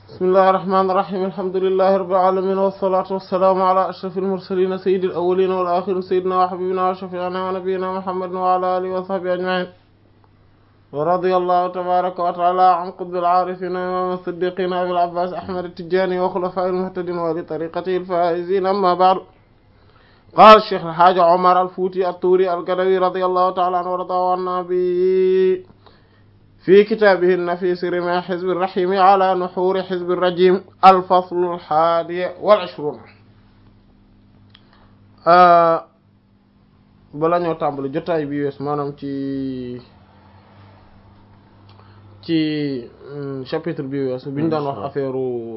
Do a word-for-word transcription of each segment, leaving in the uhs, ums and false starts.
bismillahir rahmanir rahim alhamdulillahi rabbil alamin wassalatu wassalamu ala ashrafil mursalin sayyidil awwalin wal akhirin sayyidina wa habibina wa shafi'ina wa nabiyyina muhammadin wa ala alihi wa sahbihi ajma'in wa radiyallahu tabaraka wa ta'ala an qutbil arifin wa siddiqin abil abbas ahmad at-tijani wa khulafa'il muhtadin wa li tariqatihi al-faizin amma ba'du قال الشيخ الحاج عمر الفوتي الطوري القدوي رضي الله تعالى عنه ورضاه عنا به في كتابه النفيس رمى حزب الرحيم على نحور حزب الرجيم الفصل الحادي والعشرون bala ñoo tàmbali jotaay bi wees maanaam ci ci chapitre bi wees bi ñu daan wax affaire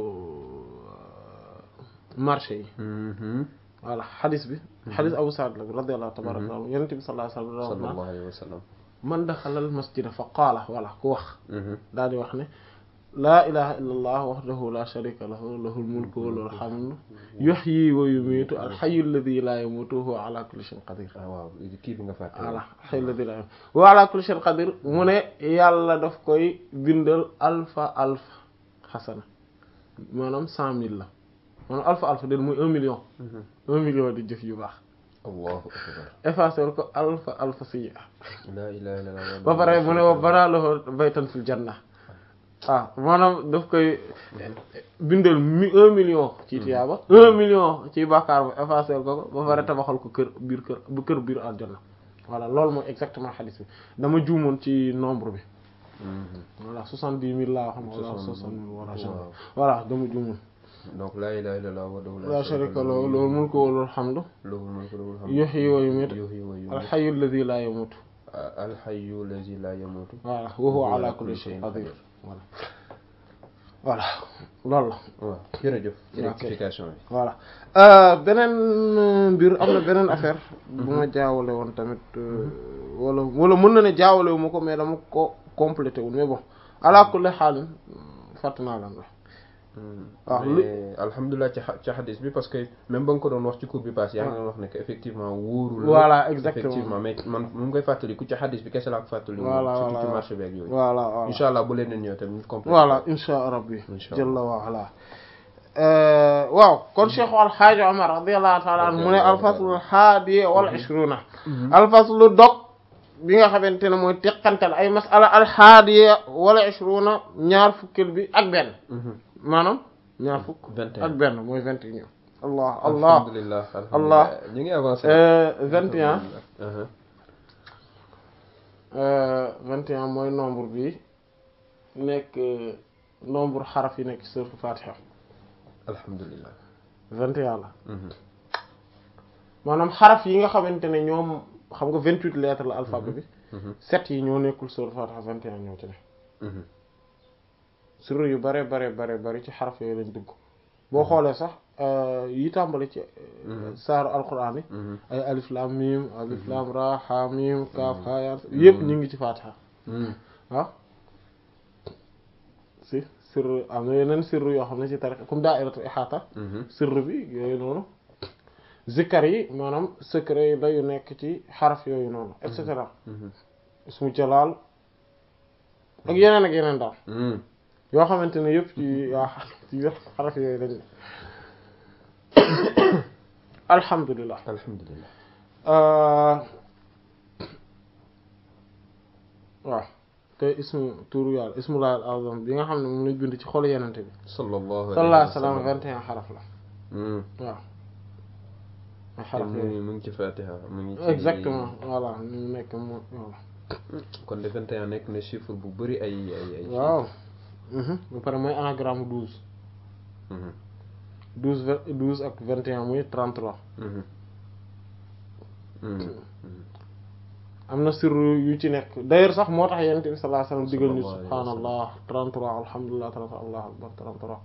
marché yi voilà xadis bi xadis Abu Sa'id la radiyallahu tabaraka anhu yonent bi sallallahu alayhi wa sallam man daxala al masjida fa qaala voilà ku wax daal di wax ne laa ilaha illa allah wahdahu la sharika lahu lahul mulku wa lahul hamdu yuhyi wa yumiitu al hayyu alladhi la yamutu wa huwa ala kulli shay'in qadir waaw kii bi nga fàtte voilà hayyu alladhi la yamutu wa ala kulli shay'in qadir mu ne yàlla daf koy bindal alfa alfa xasana maanaam cent mille la maanaam alfa alfa den muy un million un million di jëf yu baax allahu akbar effacer ko alfa alfa sayyi'a la ilaha illallah ba pare mu ne wa banaa lahu baytan fil janna ah maanaam daf koy bindal mi un million ci tiyaaba un million ci bàkkaar ba effacer ko ko ba pare tabaxal ko kër biir kër bu kër biir aljanna voilà loolu mooy exactement xadis bi dama juumoon ci nombre bi voilà soixante-dix mille laa xam wala soixante mille wala voilà dama juumoon donc la ilaha illallah wahdahu la sharika lahu lahul mulku wa lahul hamdu yuhyi wa yumiitu al hayyu alladhi la yamutu al hayyu alladhi la yamutu voilà wa huwa ala kulli shay'in qadir voilà voilà loolu la waaw jërëjëf ci rectification bi voilà beneen mbir am na beneen affaire bu ma jaawale woon tamit wala wala mën na ne jaawale wu ma ko mais dama ko complété wul mais bon ala kulli xaalin fàtt naa lan la waaw mais alhamdulilah ci ci xadis bi parce que même ba nga ko doon wax ci cours bi passé yaa ngi doon wax ne que effectivement wóorul voilà exactement effectivement mais man mu ngi koy fàttali ku ci xadis bi kese laa ko fàttali voilà surtout ci marché bi ak yooyu voilà voilà incha allah bu leen leen ñëw tamit ñu complété voilà incha rabbi jalla wa ala waaw kon Cheikh al Hadj Omar radiyallahu ta'ala anhu mu ne al-faslu al-hadi wal ishruna al-faslu dog bi nga xamante ne mooy teqantal ay masala al-hadi wal ishruna ñaar fukkil bi ak benn maanaam ñaar fukk ak benn mooy vingt et un allah allah alhamdulillah allah ñu ngi avancé vingt et un vingt et un mooy nombre bi nekk nombre xaraf yi nekk sourate Fatiha alhamdulillah vingt et un la maanaam xaraf yi nga xamante ne ñoom xam nga vingt-huit lettres la alphabet bi sept yi ñoo nekkul sourate Fatiha vingt et un ñoo ci ne suru yu bare bare bare bari ci xaraf yooyu lañ dugg boo xoolee sax yi tàmbali ci saaru alquran yi ay alif lam mim alif lam ra ha mim kaaf ha ya yëpp ñu ngi ci Fatiha waaw si sirru am na yeneen sirru yoo xam ne ci tariqa comme daa'iratu ihaata sirru bi yooyu noonu zikkar yi maanaam secret yi dayu nekk ci xaraf yooyu noonu et cetera ismu jalaal ak yeneen ak yeneen daal yoo xamante ne yëpp ci waa ci xaraf yooyu lañ alhamdulilah alhamdulilah waaw te ismu turu yàlla ismullahi al azam bi nga xam ne moom lañ bind ci xolu yenente bi sallallahu alayhi wa sallam vingt et un xaraf la waaw xaraf yooyu mu ngi ci Fatiha mu ngi ci exactement voilà ñu nekk moom voilà kon de vingt et un nekk na chiffre bu bari ay ay ay waaw ba pare mooy anagramme douze douze douze ak vingt et un muy trente-trois am na sirru yu ci nekk d'ailleurs sax moo tax yonent bi sallallahu alayhi wasallam digal ñu subhaanallah trente-trois alhamdulillah trente-trois allahu akbar trente-trois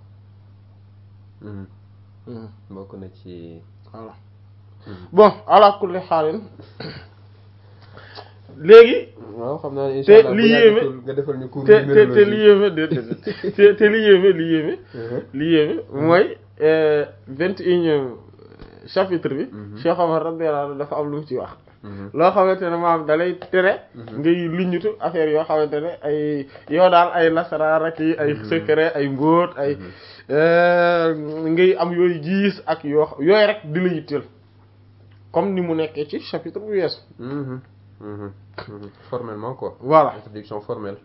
bokk na ci voilà bon ala kulli xaalin léegi waaw xam naa ne incha allah te li yéeme nga defal ñu cours te te te li yéeme de te te li yéeme li yéeme li yéeme mooy vingt et unième chapitre bi Cheikh Omar radiyallahu anhu dafa am lu mu ci wax loo xamante ne maanaam dalay tere ngay liñutu affaire yoo xamante ne ay yoo daal ay lasaraar ak ay secret ay mbóot ay ngay am yooyu gis ak yoo yooyu rek di la yitteel comme ni mu nekkee ci chapitre bu weesu formellement quoi voilà introduction formelle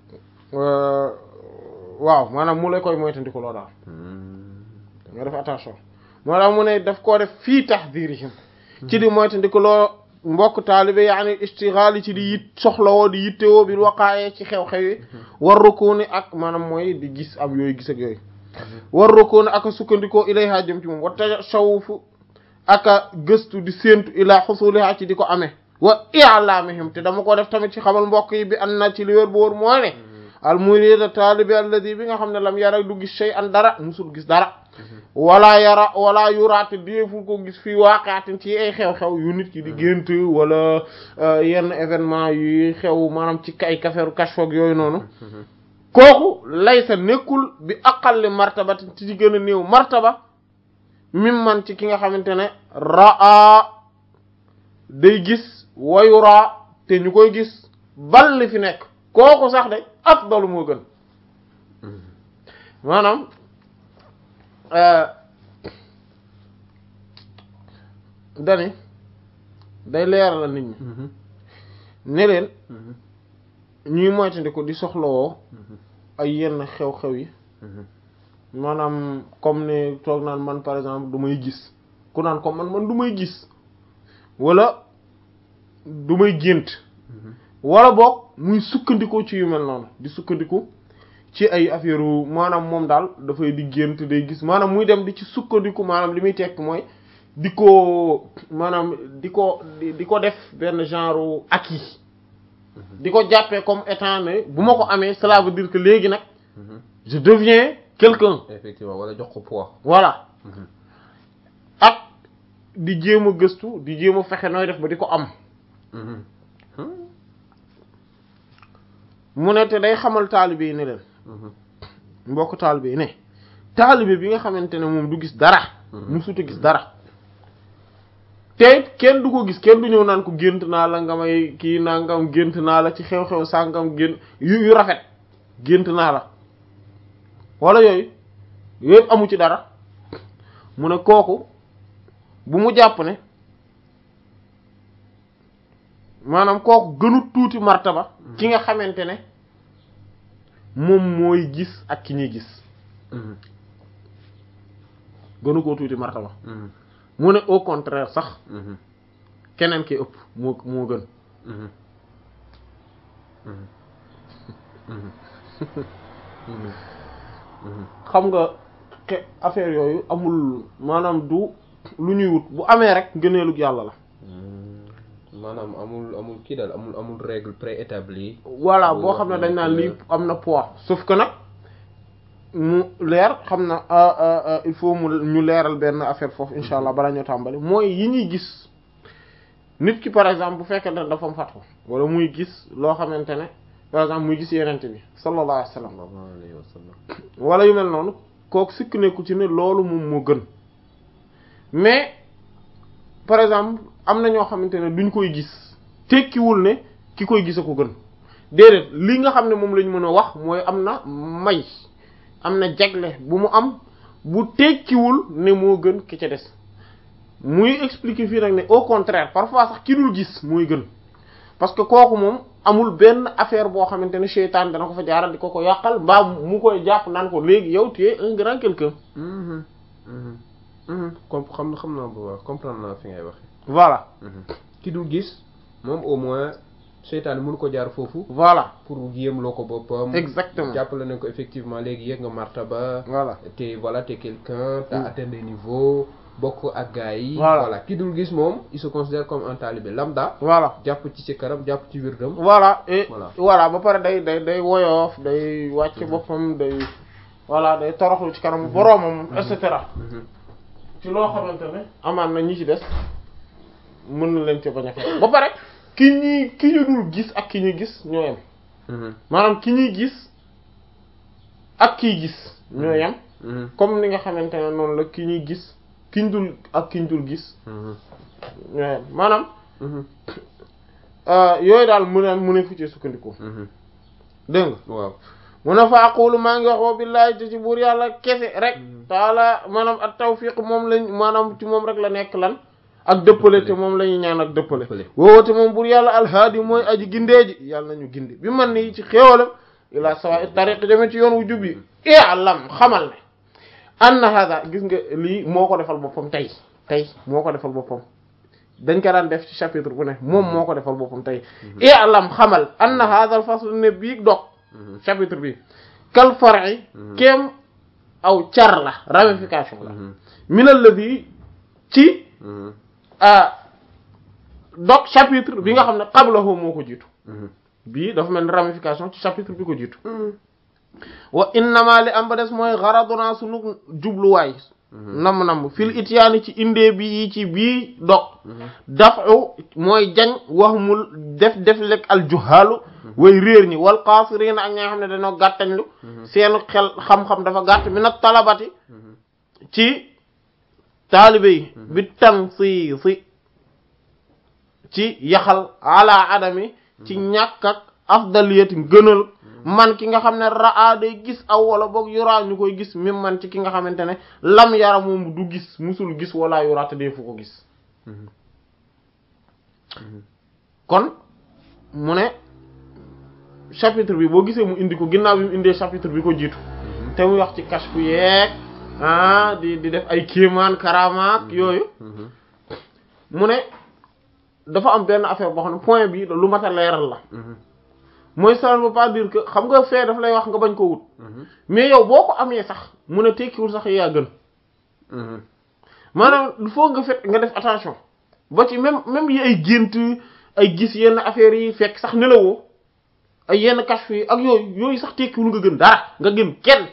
waaw maanaam mu lay koy moytandiku loo daal nga def attention moo tax mu ne daf koo def fii tahdirihim ci di moytandiku loo mbokk taalibe yaani istighali ci di yit soxlawoo di yittewoo bil waqaaye ci xew-xew yi war rukuni ak maanaam mooy di gis am yooyu gis ak yooyu war rukuni ak a sukkandikoo ilayha jëm ci moom wa tashawufu ak a gëstu di séentu ilaa xusuliha ci di ko amee wa i'lamihim te dama ko def tamit ci xamal mbokk yi bi an na ci li wér bu wóor moo ne al murida taalibe alladi bi nga xam ne lam yara du gis shay an dara musul gis dara wala yara wala yuraate déeful ko gis fii waaqaatin ci ay xew-xew yu nit ki di gént wala yenn événement yu xew maanaam ci ay kafeeru kashfoog yooyu noonu kooku laysa nekkul bi aqalli martabatin ci di gën a néew martaba mim man ci ki nga xamante ne raa day gis wayuraa te ñu koy gis bal li fi nekk kooku sax de afdalu moo gën maanaam dani day leeral nit ñi ne leen ñuy moytandiku di soxlawoo ay yenn xew-xew yi maanaam comme ne toog naan man par exemple du may gis ku naan comme man man du may gis wala du may gént wala boog muy sukkandiku ci yu mel noonu di sukkandiku ci ay affaire maanaam moom daal dafay di gént day gis maanaam muy dem di ci sukkandiku maanaam li muy tekk mooy di ko maanaam di ko di ko def benn genre acquis di ko jàppee comme étant ne bu ma ko amee cela veut dire que léegi nag je deviens quelqu'un effectivement wala jox ko poids voilà ak di jéem a gëstu di jéem a fexe nooy def ba di ko am mu ne te day xamal taalibe yi ne leen mbokk taalibe yi ne taalibe bi nga xamante ne moom du gis dara musuta gis dara te kenn du ko gis kenn du ñëw naan ko gént naa la nga may kii nangam gént naa la ci xew-xew sàngam gént yu yu rafet gént naa la wala yooyu yooyu amu ci dara mu ne kooku bu mu jàpp ne maanaam kooku gënu tuuti martaba ki nga xamante ne moom mooy gis ak ki ñuy gis gënu koo tuuti martaba mu ne au contraire sax keneen ki ëpp moo moo gën xam nga ke affaire yooyu amul maanaam du lu ñuy wut bu amee rek gëneelug yàlla la maanaam amul amul kii daal amul amul règle préétablie voilà boo xam ne dañ naan lii am na poids sauf que nag mu leer xam na il faut mu ñu leeral benn affaire foofu insha allah balaa ñoo tàmbali mooy yi ñuy gis nit ki par exemple bu fekkee ne dafa am fatwa wala muy gis loo xamante ne par exemple muy gis yenente bi sallallahu alayhi wa sallam wala yu mel noonu kooku sikk nekku ci ne loolu moom moo gën mais par exemple am na ñoo xamante ne duñ koy gis tekkiwul ne ki koy gis a ko gën déedéet li nga xam ne moom lañ mën a wax mooy am na may am na jagle bu mu am bu tekkiwul ne moo gën ki ca des muy expliquer fii nag ne au contraire parfois sax ki dul gis mooy gën parce que kooku moom amul benn affaire boo xamante ne seytaan dana ko fa jaaral di ko ko yàqal mbaa mu koy jàpp naan ko léegi yow tu es un grand quelqu'un comme xam na xam naa bu baax comprendre naa fi ngay waxe voilà ki dul gis moom au moins seytaane mënu ko jaar foofu voilà pour yéemloo ko boppam exactement jàppale nañ ko effectivement léegi yéeg nga martaba voilà te voilà te quelqu'un t'as atteint des niveaux bokk ak gars yi voilà voilà ki dul gis moom il se considère comme un talibé lambda voilà jàpp ci ci karam jàpp ci wirdam voilà et voilà voilà ba pare day day day woyoof day wàcce boppam day voilà day toroxlu ci kanam boroomam et cetera ci loo xamante ne amaan na ñi ci des mën na leen ci bañ a fekk ba pare ki ñuy ki ñu dul gis ak ki ñuy gis ñoo yem maanaam ki ñuy gis ak kiy gis ñoo yem comme ni nga xamante ne noonu la ki ñuy gis ki ñu dul ak ki ñu dul gis ñoo yem maanaam yooyu daal mu ne mu ne fu ci sukkandiku dégg nga waaw mu ne fa aqulu maa ngi wax wa billahi te ci buur yàlla kese rek taala maanaam at tawfiq moom lañ maanaam ci moom rek la nekk lan ak dëppale te moom la ñuy ñaan ak dëppale woowote moom buur yàlla alhaadi mooy aji gindee ji yàlla nañu gindi bi man ni ci xéewalam ila sawa tariq jame ci yoon wu jub yi i'lam xamal ne anna hada gis nga lii moo ko defal boppam tey tey moo ko defal boppam dañ ko daan def ci chapitre bu ne moom moo ko defal boppam tey i'lam xamal anna hada al fasl ne bii dog chapitre bi kal far'i kéem aw car la ramification la min alladhi ci dog chapitre bi nga xam ne qablahu moo ko jiitu bii dafa mel ni ramification ci chapitre bi ko jiitu wa innama li am ba des mooy gharaduna sunu jubluwaay namm namm fil ityaani ci indee bi yi ci bii dog dafu mooy jañ wax mul def def lekk al juhaalu way réer ñi wal qaasiriina ak ñi nga xam ne dañoo gàttañlu seenu xel xam-xam dafa gàtt mi nag talabati ci taalibe yi bi tansiisi ci yaxal ala adami ci ñàkk ak afdaliyati gënal man ki nga xam ne raa day gis aw wala boog yuraa ñu koy gis même man ci ki nga xamante ne lam yara moom du gis musul gis wala yuraa te dee fu ko gis kon mu ne chapitre bi boo gisee mu indi ko ginnaaw bi mu indee chapitre bi ko jiitu te muy wax ci kashfu yeeg ah di di def ay kéemaan karamaak yooyu mu ne dafa am benn affaire boo xam ne point bi lu mat a leeral la mooy ça ne veut pas dire que xam nga fee daf lay wax nga bañ ko wut mais yow boo ko amee sax mu ne tekkiwul sax yaa gën maanaam il faut nga fet nga def attention ba ci même même yi ay gént ay gis yenn affaires yi fekk sax nelawoo ay yenn kashf yi ak yooyu yooyu sax tekkiwul nga gën dara nga gën kenn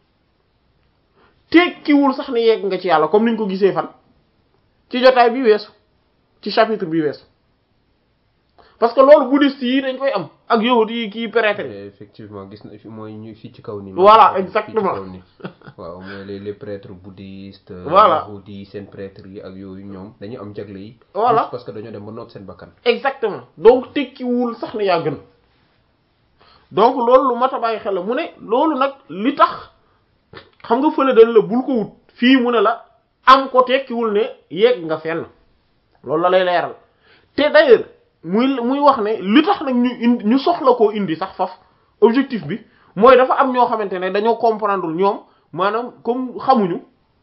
tekkiwul sax ne yegg nga ci yàlla comme niñ ko gisee fan ci jotaay bi weesu ci chapitre bi weesu parce que loolu bouddhiste yi dañ koy am ak yahud yi kii prêtre effectivement gis na fi mooy ñu fii ci kaw ni voilà exactement waaw mooy les les prêtres bouddhistes voilà yahud yi seen prêtres yi ak yooyu ñoom dañu am jagle yi voilà parce que dañoo dem ba noot seen bakkan exactement donc tekkiwul sax ne yaa gën donc loolu lu mat a bàyyi xel la mu ne loolu nag li tax xam nga fële dañ la bul ko wut fii mu ne la am ko tekkiwul ne yegg nga fenn loolu la lay leeral te d'ailleurs muy muy wax ne li tax nag ñu indi ñu soxla koo indi sax faf objectif bi mooy dafa am ñoo xamante ne dañoo comprendre ñoom maanaam comme xamuñu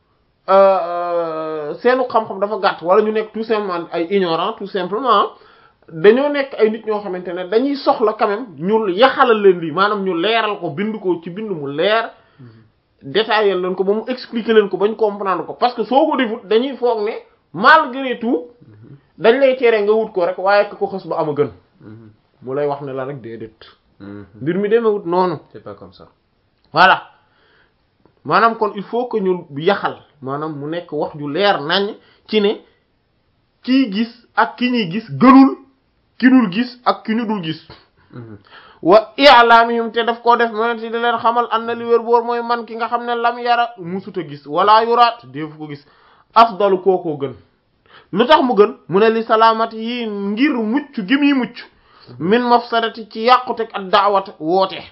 seenu xam-xam dafa gàtt wala ñu nekk tout simplement ay ignorant tout simplement dañoo nekk ay nit ñoo xamante ne dañuy soxla quand même ñu yaxalal leen lii maanaam ñu leeral ko bind ko ci bind mu leer détailler leen ko ba mu expliquer leen ko bañ comprendre ko parce que soo ko defut dañuy foog ne malgré tout dañ lay tere nga wut ko rek waaye ka ko xës ba am a gën mu lay wax ne la rek déedéet mbir mi demewut noonu c'est pas comme ça voilà maanaam kon il faut que ñu yaxal maanaam mu nekk wax ju leer nañ ci ne kii gis ak ki ñuy gis gënul ki dul gis ak ki ñu dul gis wa i'lamihim te daf koo def mo ci di leen xamal an na li wér boor mooy man ki nga xam ne lam yara musuta gis wala yuraat def ko gis afdalu kookoo gën lu tax mu gën mu ne li salaamati yi ngir mucc gi muy mucc min mafsadati ci yàquteg ak daawat woote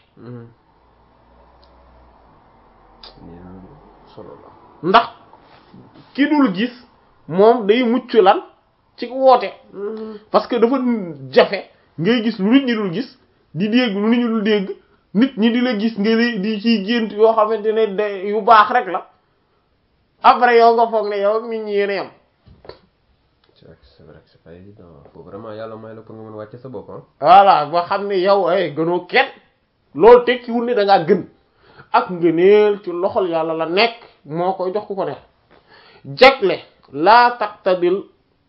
ndax ki dul gis moom day mucc lan ci woote parce que dafa jafe ngay gis lu nit ñi dul gis di dégg lu nit ñi dul dégg nit ñi di la gis nga li di ciy gént yoo xamante ne de yu baax rek la après yow nga foog ne yow ak nit ñi yéen a yam c'est vrai c'est pas évident faut vraiment yàlla may la pour nga mën wàcce sa bopp ah voilà ba xam ne yow ay gënoo kenn loolu tekkiwul ne da ngaa gën ak ngëneel ci loxol yàlla la nekk moo koy jox ku ko neex jagle laa taqtadil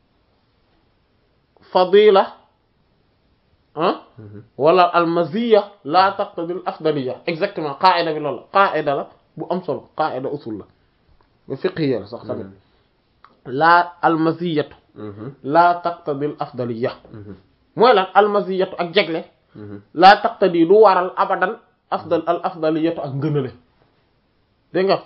fadila ah wala almaziya laa taqtadil afdaliya exactement qaida bi loolu la qaida la bu am solo qaida usul la ba fiqhiya la sax tamit laa almaziyatu laa taqtadil afdaliya mooy lan almaziyatu ak jagle laa taqtadi du waral abadan afdal al afdaliyatu ak ngënale dégg nga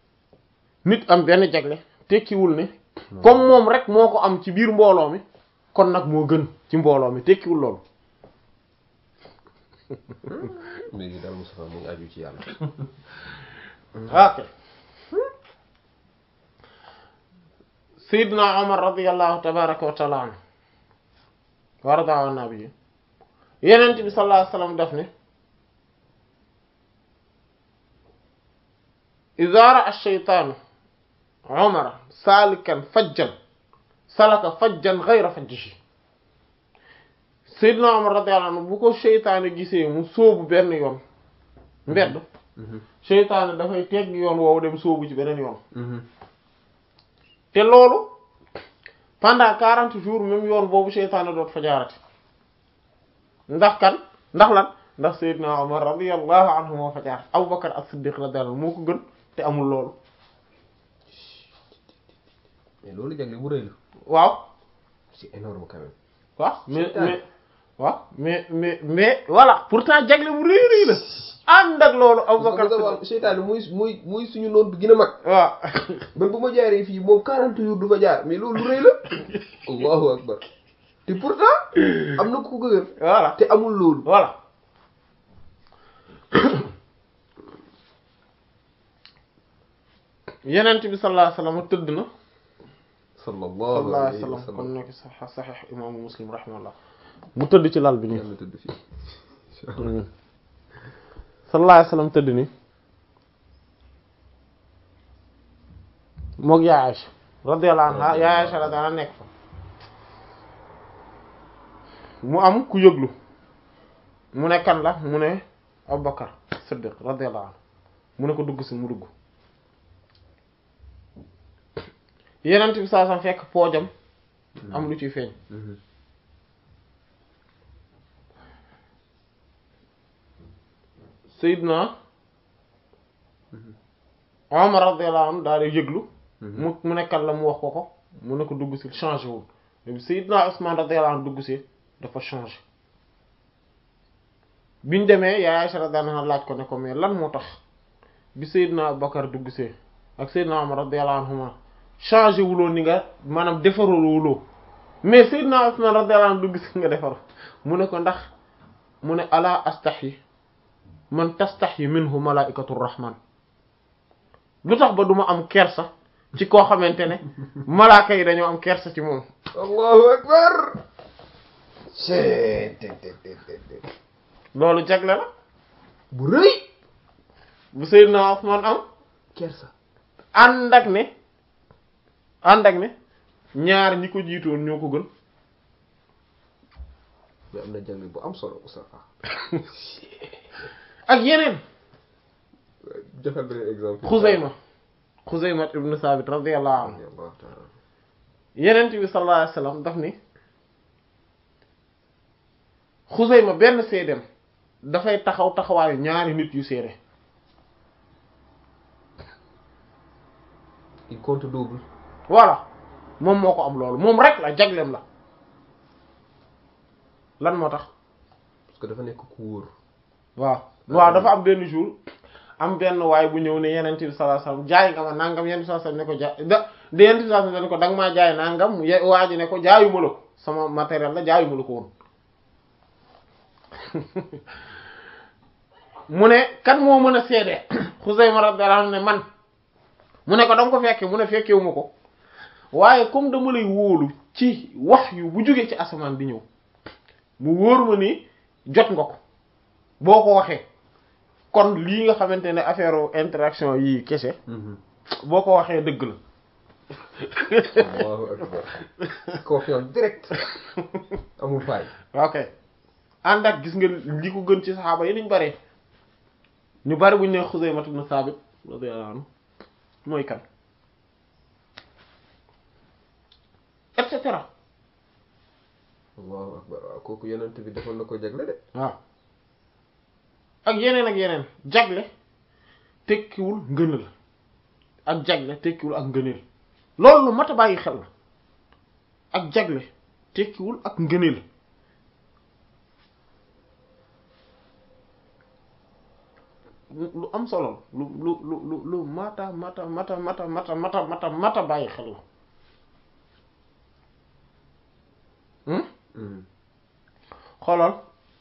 nit am benn jagle tekkiwul ne comme moom rek moo ko am ci biir mbooloo mi kon nag moo gën ci mbooloo mi tekkiwul loolu. léegi daal Moustapha mu ngi aju ci yàlla. ok Seydina Omar radiyallahu tabaraka wa taala anhu wa rada an nabi Yonent bi sallallahu alayhi wasallam daf ne iza ra'a ash-shaytaanu Omar saalikan fajjan salaka fajjan ghayra fajjihi. Seydina Omar radiyallahu anhu bu ko seytaane gisee mu sóobu benn yoon mbedd seytaane dafay tegg yoon woowu dem sóobu ci beneen yoon te loolu pendant quarante jours même yoon boobu seytaane doot fa jaarati ndax kan ndax lan ndax Seydina Omar radiyallahu anhu moo fa jaar Abu Bakar as-Siddiq radiyallahu anhu moo ko gën te amul loolu. mais loolu jagle bu rëy la. waaw c'est énorme quand même. waaw mais mais waaw mais mais mais voilà pourtant jagle bu rëy rëy la ànd ak loolu Abu Bakar seytaane muy muy muy suñu noon bi gën a mag. waaw man bu ma jaaree fii moom quarante jours du fa jaar mais loolu lu rëy la. Allahu akbar te pourtant am na ku ko gën. voilà te amul loolu. voilà Yonent bi sallallahu alayhi wasallam tëdd na. sallallahu alayhi wa sallam kon nekk sax saxiix imaamu Muslim rahimahullah mu tëdd ci lal bi nii. yàlla tëdd fii. sallallahu alayhi wasallam tëdd ni mook yaay Aïcha radiyallahu anha yaay Aïcha radiyallahu anha nekk fa mu am ku yëglu mu ne kan la mu ne Abu Bakar Siddiq radiyallahu anhu mu ne ko dugg si mu dugg Yonent bi saa sam fekk poojam am lu ciy feeñ Seydina Omar radiyallahu anhu daal di yëglu mu mu nekkal la mu wax ko ko mu ne ko dugg si changé wul mais Seydina Usman radiyallahu anhu dugg si dafa changé biñ demee yaay Aïcha radiyallahu anha laaj ko ne ko mais lan moo tax bi Seydina Abubakar dugg si ak Seydina Omar radiyallahu anhuma changé wuloo ni nga maanaam defaroo wuloo mais Seydina Usman radiyallahu anhu dugg si nga defar mu ne ko ndax mu ne ala astahyi man tastahyi minhu malaikatu rahman lu tax ba duma am kersa ci koo xamante ne malaaka yi dañoo am kersa ci moom. allahu akbar. loolu jagle la bu rëy bu Seydina Usman am kersa ànd ak ne ànd ak ne ñaar ñi ko jiitoon ñoo ko gën. mais am na jagle bu am solo Moustapha. ak yeneen. joxal beneen exemple. Xuzayma Xuzayma ibn Sabit radiyallahu anhu Yonent bi sallallahu alayhi wasallam daf ni Xuzayma benn seedeem dafay taxaw taxawaayu ñaari nit yu seede. il compte double. voilà moom moo ko am loolu moom rek la jagleem la lan moo tax. parce que dafa nekk ku wóor. waaw waaw dafa am benn jour am benn waay bu ñëw ne Yonent bi sallallahu alayhi wasallam jaay nga ma nangam Yonent bi sallallahu alayhi wasallam ne ko jaay da de Yonent bi sallallahu alayhi wasallam ne ko danga maa jaay nangam waa ji ne ko jaayuma la ko sama matériel la jaayuma la ko woon. mu ne kan moo mën a seede Xuzayma radiyallahu anhu ne man mu ne ko danga ko fekke mu ne fekkewuma ko waaye comme dama lay wóolu ci wax yu bu jógee ci asamaan di ñëw mu wóor ma ni jot nga ko boo ko waxee kon lii nga xamante ne affaire interaction yii kese boo ko waxee dëgg la. Allahu akbar. confiance direct amul faay. ok ànd ak gis nga li ko gën ci saxaaba yi niñ bare ñu bari buñ ne Xuzayma ibn Saabit radiyallahu anhu mooy kan et cetera. Allahu akbar waaw kooku Yonent bi defoon na ko jagle de. waaw ak yeneen ak yeneen jagle tekkiwul ngëneel ak jagle tekkiwul ak ngëneel loolu lu mat a bàyyi xel la ak jagle tekkiwul ak ngëneel lu am solo lu lu lu lu lu mata mata mata mata mata mata mata mata bàyyi xel la xoolal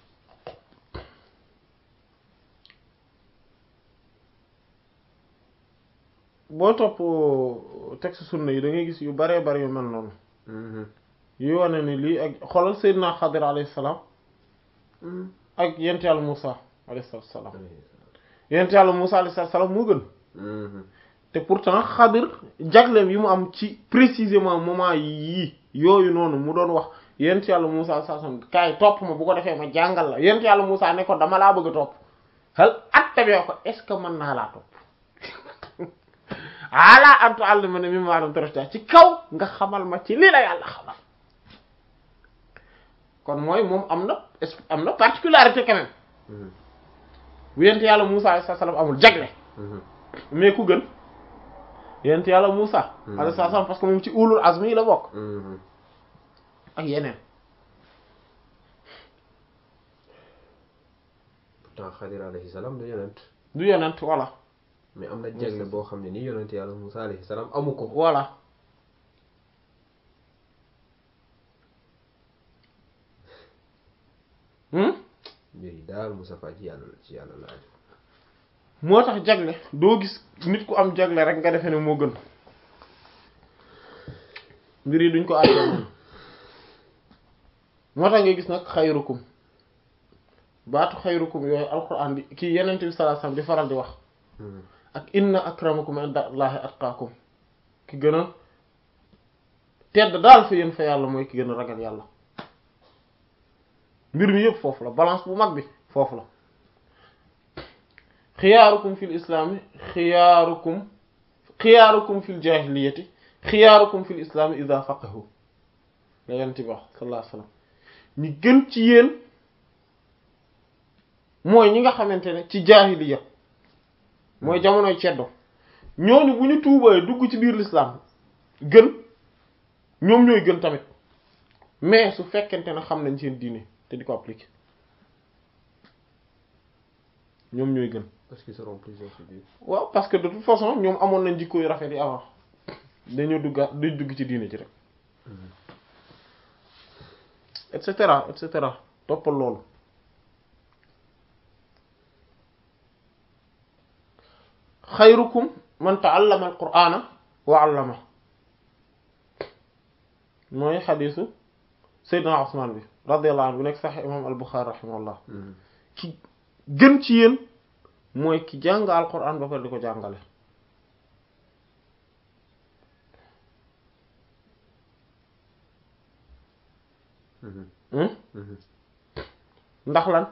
boo topp texte sunna yi da ngay gis yu baree bari yu mel noonu yu wane ni lii ak xoolal Seydina Xadir alayhi salaam ak yent yàlla Moussa alayhi salaam yent yàlla Moussa alayhi salaam moo gën te pourtant Xadir jagleem yi mu am ci précisément moment yii yooyu noonu mu doon wax yent yàlla Moussa alayhi salaam kaay topp ma bu ko defee ma jàngal la yent yàlla Moussa ne ko dama laa bëgg a topp hal attabi'uka ko est-ce que mën naa laa topp ala an tu'allimani mimma lam tu'allim ci kaw nga xamal ma ci lii la yàlla xamal kon mooy moom am na am na particularité quand même bu yent yàlla Moussa alayhi salaam amul jagle mais ku gën yent yàlla Moussa alayhi salaam parce que moom ci ulul azmi yi la bokk ak yeneen pourtant Xadir alayhi salaam du yonent du yonent voilà mais am na jagle boo xam ne nii yonent yàlla Moussa alayhi salaam amu ko voilà mbir yi daal Moustapha ci yàlla ci yàlla laaj moo tax jagle doo gis nit ku am jagle rek nga defee ne moo gën mbir yi duñ ko àttee noonu moo tax nga gis nag xayrukum baatu xayrukum yooyu alquran di kii yenent bi sallallahu alayhi wasallam di faral di wax ak inna akramakum indallahi atqakum ki gën a tedd daal fa yéen fa yàlla mooy ki gën a ragal yàlla mbir mi yëpp foofu la balance bu mag bi foofu la xiyaarukum fil islaami xiyaarukum xiyaarukum fil jaahiliyati xiyaarukum fil islaami idha faqahu la yonent bi wax sallallahu alayhi wasallam ñi gën ci yéen mooy ñi nga xamante ne ci jaahiliya mooy jamonoy ceddo ñooñu bu ñu tuubee dugg ci biir l'islam gën ñoom ñooy gën tamit mais su fekkente ne xam nañ seen diine te di ko appliquer ñoom ñooy gën. parce qu'ils seront plus insidieux. waaw parce que de toute façon ñoom amoon nañ jikko yu rafet yi avant dañoo dugga dañ dugg ci diine ci rek et cetera et cetera toppal loolu. xayrukum man ta'allama al-qur'ana wa 'allama mooy xadiisu Seydina Usmaan bi radiyallahu anhu bu nekk Sahih imam al-Bukhari rahimahullah ki gën ci yéen mooy ki jàng al-qur'an ba pare di ko jàngale ndax lan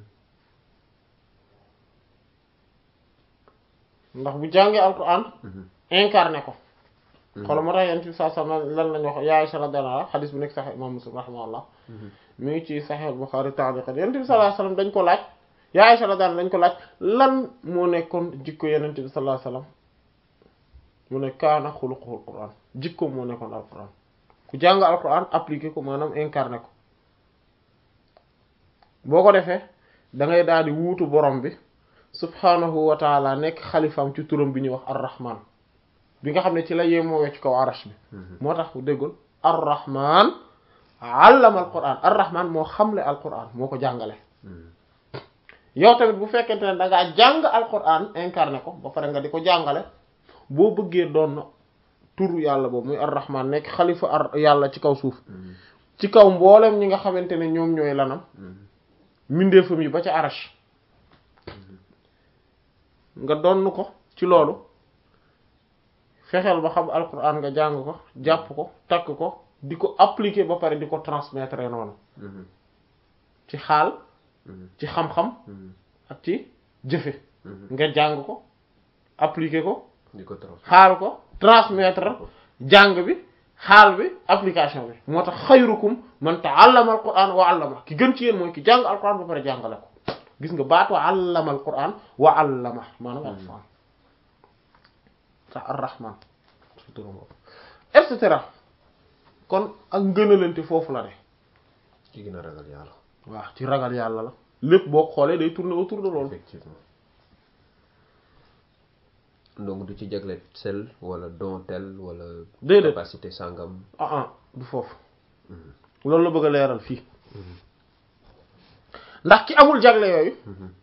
ndax bu jàngee alquran incarné ko xoolal moo tax yéen ci saa saa lan lañ wax yaa Aysha radiyallahu anha xadis bu nekk Sahih imam Muslim rahimahullah mi ngi ci Sahih Bukhari ta'liqan yonent bi sallallahu alayhi wasallam dañ ko laaj yaa Aysha radiyallahu anha dañ ko laaj lan moo nekkoon jikko yonent bi sallallahu alayhi wasallam mu ne kaana xuluquhu alquran jikko moo nekkoon alquran ku jàng alquran appliqué ko maanaam incarné ko boo ko defee da ngay daal di wuutu borom bi subhanahu wa taala nekk xalifaam ci turam bi ñuy wax ar-rahman bi nga xam ne ci la yemoowee ci kaw arash bi moo tax déggul ar-rahman allama al-quran ar-rahman moo xamle al-quran moo ko jàngale yow tamit bu fekkente ne da ngaa jàng al-quran incarné ko ba pare nga di ko jàngale boo bëggee doon turu yàlla boobu muy ar-rahman nekk xalifa ar yàlla ci kaw suuf ci kaw mboolem ñi nga xamante ne ñoom ñooy lanam mindeefam yi ba ca arash nga donn ko ci loolu fexeel ba xam alquran nga jàng ko jàpp ko takk ko di ko appliquer ba pare di ko transmettre noonu ci xaal ci xam-xam ak ci jëfe nga jàng ko appliquer ko xaal ko transmettre jàng bi xaal bi application bi moo tax xayrukum man ta'allama alquran wa 'allama ki gën ci yéen mooy ki jàng alquran ba pare jàngale ko gis nga baatu 'allama alquran wa 'allama maanaam alquran sax ar-rahman et cetera kon ak ngënalante foofu la de ci gën a ragal yàlla waaw ci ragal yàlla la lépp boo xoolee day tourner autour de loolu effectivement donc du ci jagle sel wala don tel wala déedéet capacité sangam ah ah du foofu loolu la bëgg a leeral fii ndax ki amul jagle yooyu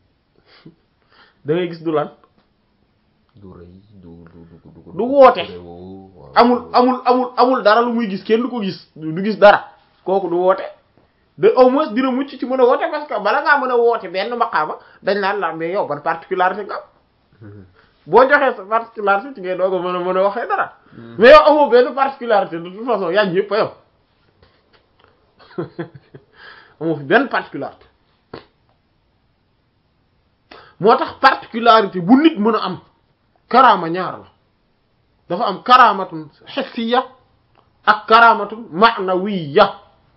da ngay gis du lan du rëy du du du woote amul amul amul amul dara lu muy gis kenn du ko gis du gis dara kooku du woote de au moins dina mucc ci mën a woote parce que bala ngaa mën a woote benn maqaama dañ naan la mais yow ban particularité nga am boo joxee sa particularité ci ngay doog a mën a mën a waxee dara mais yow amoo benn particularité de toute façon yaa ngi yëpp a yow amoo fi benn particularité moo tax particularité bu nit mën a am karaama ñaar la dafa am karaamatun hissiya ak karaamatun ma'nawiyya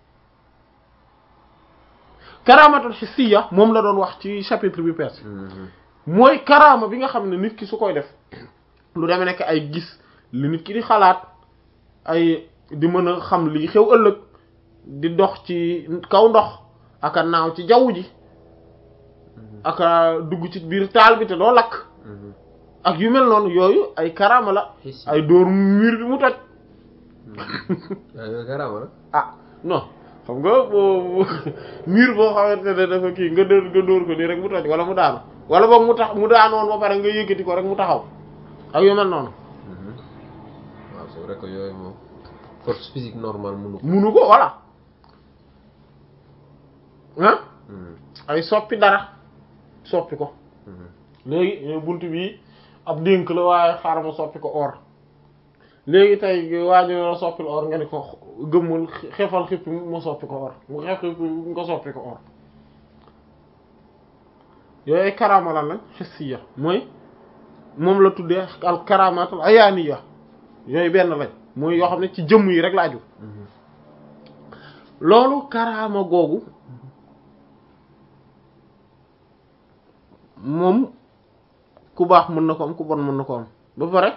karaamatun hissiya moom la doon wax ci chapitre bi perse mooy karaama bi nga xam ne nit ki su koy def lu deme nekk ay gis li nit ki di xalaat ay di mën a xam li xew ëllëg di dox ci kaw ndox aka naaw ci jaww ji aka dugg ci biir taal bi te doo lakk ak yu mel noonu yooyu ay karaama la ay dóor mur bi mu toj yooyu karaama la ah non xam nga boo mur boo xamante ne dafa kii nga dóor nga dóor ko nii rek mu toj wala mu daanu wala boog mu tax mu daanoon ba pare nga yëkkati ko rek mu taxaw ak yu mel noonu waaw c'est vrai que yooyu moom force physique normale munu ko munu ko voilà ah ay soppi dara soppi ko léegi buntu bi ab dénk la waaye xaaral ma soppi ko or léegi tey waajo la soppil or nga ni ko gëmmul xefal xippi ma soppi ko or mu xef xippi nga soppi ko or yooyu ay karaama lan lañ hissiya mooy moom la tuddee al karamatul ayaaniya yooyu benn lañ mooy yoo xam ne ci jëmm yi rek la aju loolu karaama googu moom ku baax mën na ko am ku bon mën na ko am ba pare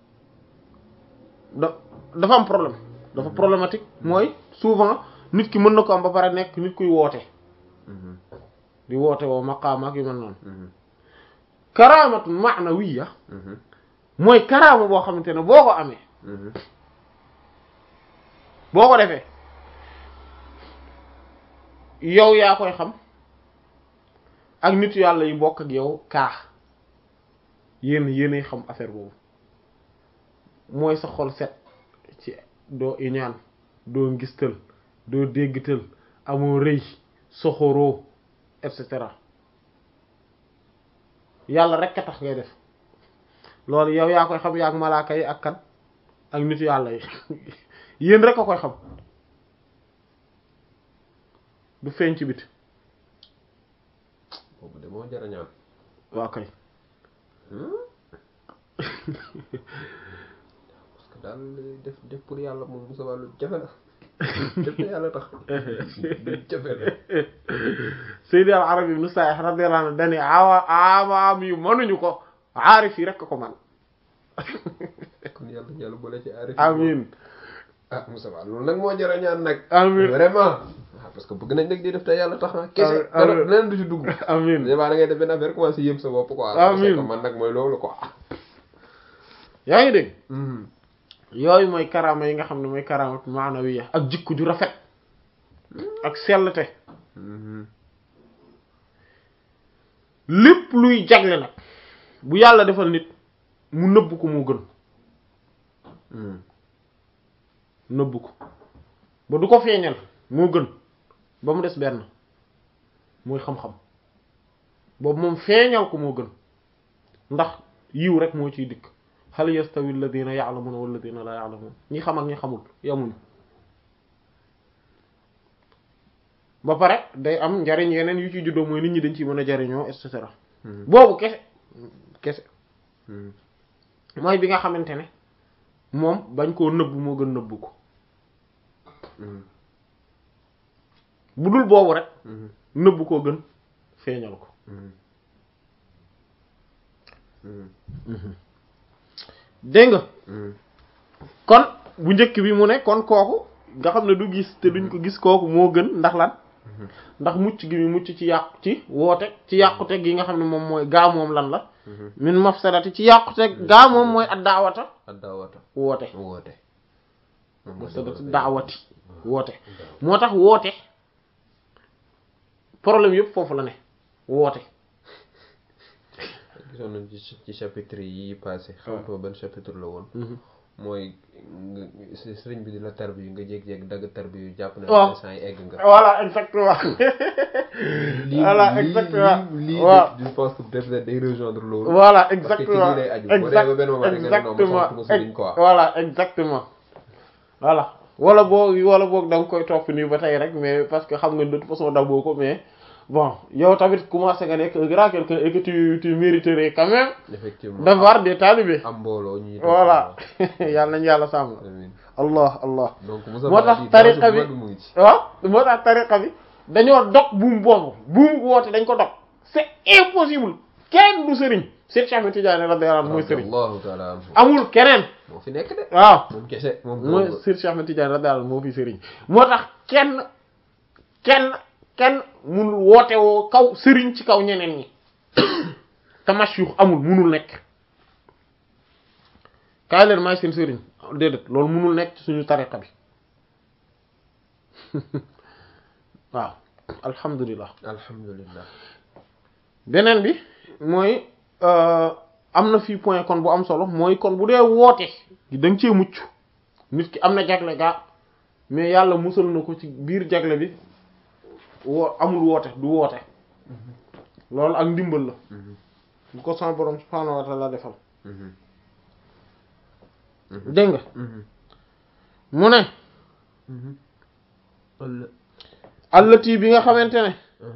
da dafa am problème dafa problématique mooy souvent nit ki mën na ko am ba pare nekk nit kuy woote di woote woo maqaama ak yu mel noonu karaamatu ma'nawiyya mooy karaama boo xamante ne boo ko amee boo ko defee yow yaa koy xam ak nit yàlla yi bokk ak yow kaa yéen yéenay xam affaire boobu mooy sa xol set ci doo iñaan doo ngistal doo déggtal amoo rëy soxoroo et cetera yàlla rek a tax ngay def loolu yow yaa koy xam yaa ak malaaka yi ak kan ak nit yàlla yi yéen rek a koy xam du feeñ ci biti boobu de moo jar a ñaan waa kay parce que daal def def pour yàlla moom bu sabaa lu jafe la def na yàlla tax lu jafe la Sayyid al-Arabi ibn Sa'ih radiyallahu anhu dani awa awaam yu mënuñu ko aarif yi rek ko man kon yàlla yàlla boole ci aarif amiin ah Moussa Ba loolu nag moo jar a ñaan nag amiin vraiment parce que bëgg nañ nag di def te yàlla tax na kese dara leneen du ci dugg amiin des fois da ngay def benn affaire commencé yëm sa bopp quoi amiin man nag mooy loolu quoi yaa ngi dégg yooyu mooy karaama yi nga xam ne mooy karaamatu maanawiya ak jikko ju rafet ak sellte lépp luy jagle nag bu yàlla defal nit mu nëbb ko moo gën nëbb ko ba du ko feeñal moo gën ba mu des benn mooy xam-xam boobu moom feeñal ko moo gën ndax yiw rek moo ciy dikk hal yastawi alladhina ya'lamuna walladhina la ya'lamun ñi xam ak ñi xamul yamuñu ba pare day am njariñ yeneen yu ci juddoo mooy nit ñi dañ ci mën a jariñoo et cetera boobu kese kese mooy bi nga xamante ne moom bañ koo nëbb moo gën nëbb ko bu dul boobu rek nëbb koo gën feeñal ko dégg nga kon bu njëkk bi mu ne kon kooku nga xam ne du gis te duñ ko gis kooku moo gën ndax lan ndax mucc gi mu mucc ci yàqu ci woote ci yàqute gi nga xam ne moom mooy gaa moom lan la min mafsadati ci yàqute gaa moom mooy addaawata addaawata woote woote mafsadatu da'wati woote moo tax woote problème yëpp foofu la ne woote gisoon nañ ci ci chapitre yi passé xamtoo ban chapitre la woon mooy sëriñ bi di la tarbi nga jékki-jékki dagg tarbi yu jàpp na instant yi egg nga voilà exactement voilà exactement lii waaw je pense que peut-être day rejoindre loolu voilà exactement exactement voilà exactement voilà wala boog wala boog da nga koy topp nii ba tey rek mais parce que xam nga de toute façon daboo ko mais bon yow tamit commencé nga nekk un grand quelqu'un et que tu tu mériterais quand même effectivement d'avoir des talibés am mbooloo ñuy voilà yàlla nañu yàlla sàmm allah allah donc moo tax tariqa bi waaw moo tax tariqa bi dañoo dog buum boobu buum woote dañ ko dog c'est impossible kenn du sëriñ Cheikh Ahmed Tidiane radiyallahu anhu mooy sëriñ amul keneen moo fi nekk de waaw moom kese moom mooy Cheikh Ahmed Tidiane radiyallahu anhu moo fi sëriñ moo tax kenn kenn kenn munul woote woo kaw sëriñ ci kaw ñeneen ñi tamashuyukh amul munul nekk kaay leen maay seen sëriñ déedéet loolu munul nekk ci suñu tariqa bi waaw alhamdulilah alhamdulilah beneen bi mooy am na fii point kon bu am solo mooy kon bu dee woote da nga cee mucc nit ki am na jagle gaa mais yàlla musal na ko ci biir jagle bi woo amul woote du woote loolu ak ndimbal la bu ko sama borom subhaanahu wa ta'ala defal dégg nga mu ne allati bi nga xamante ne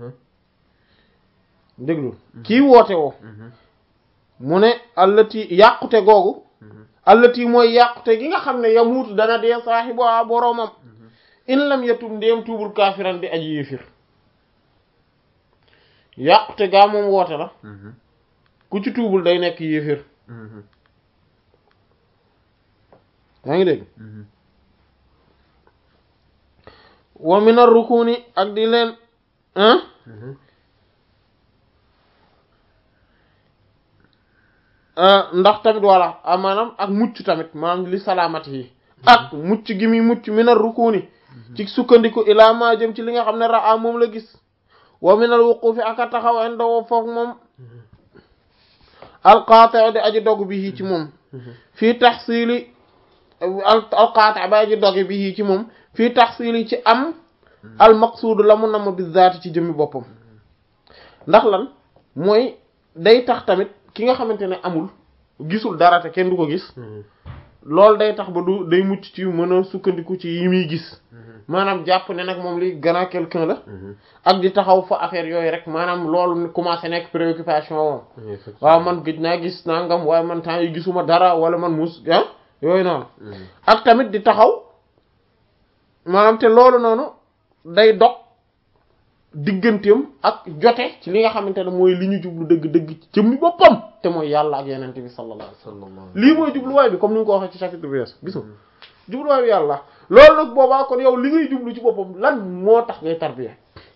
déglu kii woote woo mu ne allati yàqute googu allati mooy yàqute gi nga xam ne yamuutu dana dee saaxibu a boroomam in lam yatum ndéem tuubul kaafiran di aji yéefir yàqute gaa moom woote la ku ci tuubul day nekk yéefir yaa ngi dégg wa min ar-rukuni ak di leen ah ndax tamit walla maanaam ak mucc tamit maanaam li salaamati yi ak mucc gi muy mucc min ar-rukuni ci sukkandiku ilaa ma jëm ci li nga xam ne raa moom la gis wa min al-wuqufi ak a taxaw en dawoo foog moom al-qaati' di aji dog bi ci moom fii tahsili al-qaati' ba aji doge bi ci moom fii tahsili ci am al-maqsuud la mu namm bi zaati ci jëmmi boppam ndax lan mooy day tax tamit ki nga xamante ne amul gisul dara te kenn du ko gis loolu day tax ba du day mucc ci mën a sukkandiku ci yi muy gis maanaam jàpp ne nag moom li gën a quelqu'un la ak di taxaw fa affaire yooyu rek maanaam loolu commencé nekk préoccupation woom waaw man gëj naa gis nangam waaye man temps yi gisuma dara wala man mus ah yooyu noonu ak tamit di taxaw maanaam te loolu noonu day dog digganteem ak jote ci li nga xamante ne mooy li ñu jublu dëgg-dëgg ci jëmmi boppam te mooy yàlla ak yenente bi sallallahu alayhi wasallam lii mooy jubluwaay bi comme ni nga ko waxee ci chapitre bi wees gis nga jubluwaay bi yàlla loolu nag boobaa kon yow li ngay jublu ci boppam lan moo tax ngay tarbiya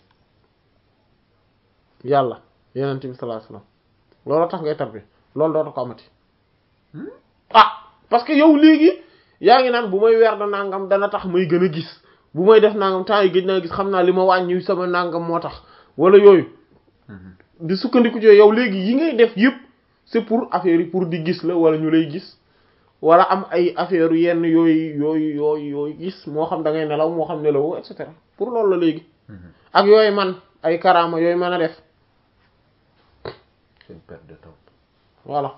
yàlla yenente bi sallallahu alayhi wasallam loolu tax ngay tarbiya loolu dootu ko amati ah parce que yow léegi yaa ngi naan bu may weer da nangam dana tax may gën a gis bu may def nangam temps yi gëj naa gis xam naa li ma wàññi sama nangam moo tax wala yooyu di sukkandiku ci yow léegi yi ngay def yëpp c'est pour affaire yi pour di gis la wala ñu lay gis wala am ay affaire yenn yooyu yooyu yooyu yooyu gis moo xam da ngay nelaw moo xam nelawoo et cetera pour loolu la léegi ak yooyu man ay karaama yooyu mën a def c'est une perte de temps voilà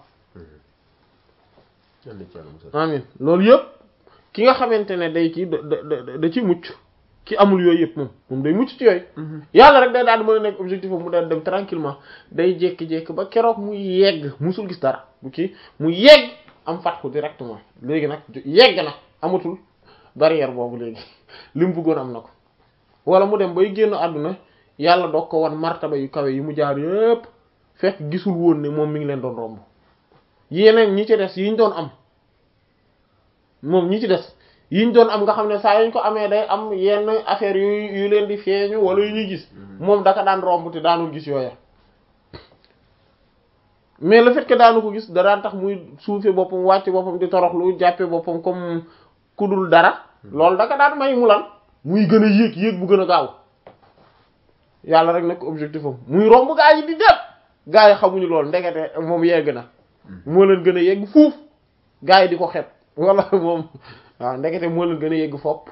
amin loolu yëpp ki nga xamante ne day kii da da da ci mucc ki amul yooyu yëpp moom moom day mucc ci yooyu yàlla rek day daal di mën a nekk objectif mu daal dem tranquillement day jékki-jékki ba keroog mu yegg musul gis dara bu kii mu yegg am fatxu directement léegi nag yegg na amatul barrière boobu léegi li mu bëggoon am na ko wala mu dem bay génn àdduna yàlla doog ko wan martaba yu kawe yi mu jaar yëpp fekk gisul woon ne moom mi ngi leen doon romb yeneen ñi ci des yiñ doon am moom ñi ci des yiñ doon am nga xam ne saa yuñ ko amee day am yenn affaire yu yu leen di feeñu wala yu ñuy gis moom daka daan romb te daanul gis yooya mais le fait que daanu ko gis da daan tax muy suufe boppam wàcc boppam di toroxlu jàppe boppam comme ku dul dara loolu da ka daan may mu lan muy gën a yéeg yéeg bu gën a gaaw yàlla rek nekk objectif am muy romb gaa yi di dem gaa yi xamuñu loolu ndekete moom yegg na moo leen gën a yegg fuuf gaa yi di ko xeeb wala moom waaw ndekete moo leen gën a yegg fopp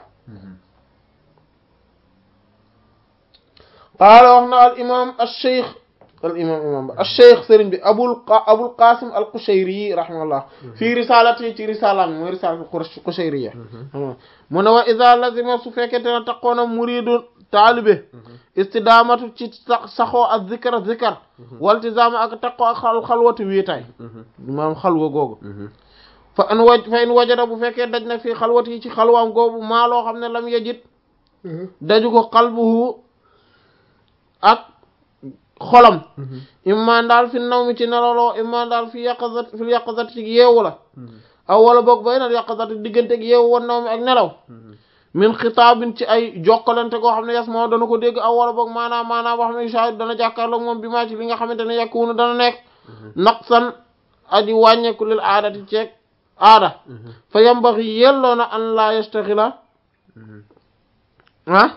qaala wax na al imam al cheikh al imam imam ba al cheikh sëriñ bi abul abul qasim al qushayri rahimahullah fii risalati ci risalam mooy risalatu qushayriya mu ne wa iza lazima su fekkente ne taqoona muridun taalibe istidamatu ci saxoo ak zikar zikar waltizama ak taqoo ak xal xalwatu wiitaay maanaam xalwa googu fa in waj fa in wajada bu fekkee daj na fii xalwati yi ci xalwaam googu maa loo xam ne lam yajit daju ko qalbuhu ak xolam imma daal fi naw mi ci neloloo imma daal fi yaqazat fi yaqazat ci yeewu la aw wala boog bay na yaqazat diggante ak yeewu wan naw mi ak nelaw min xitaabin ci ay jokkalante goo xam ne yas moo dana ko dégg aw wala boog maanaam maanaam wax ne shahid dana jàkkaarloog moom bi maa ci li nga xamante ne yàkkuwunu dana nekk naqsan aji wàññeeku lil aadati ceeg aada fa yambaxi yelloo na an la yastaxila ah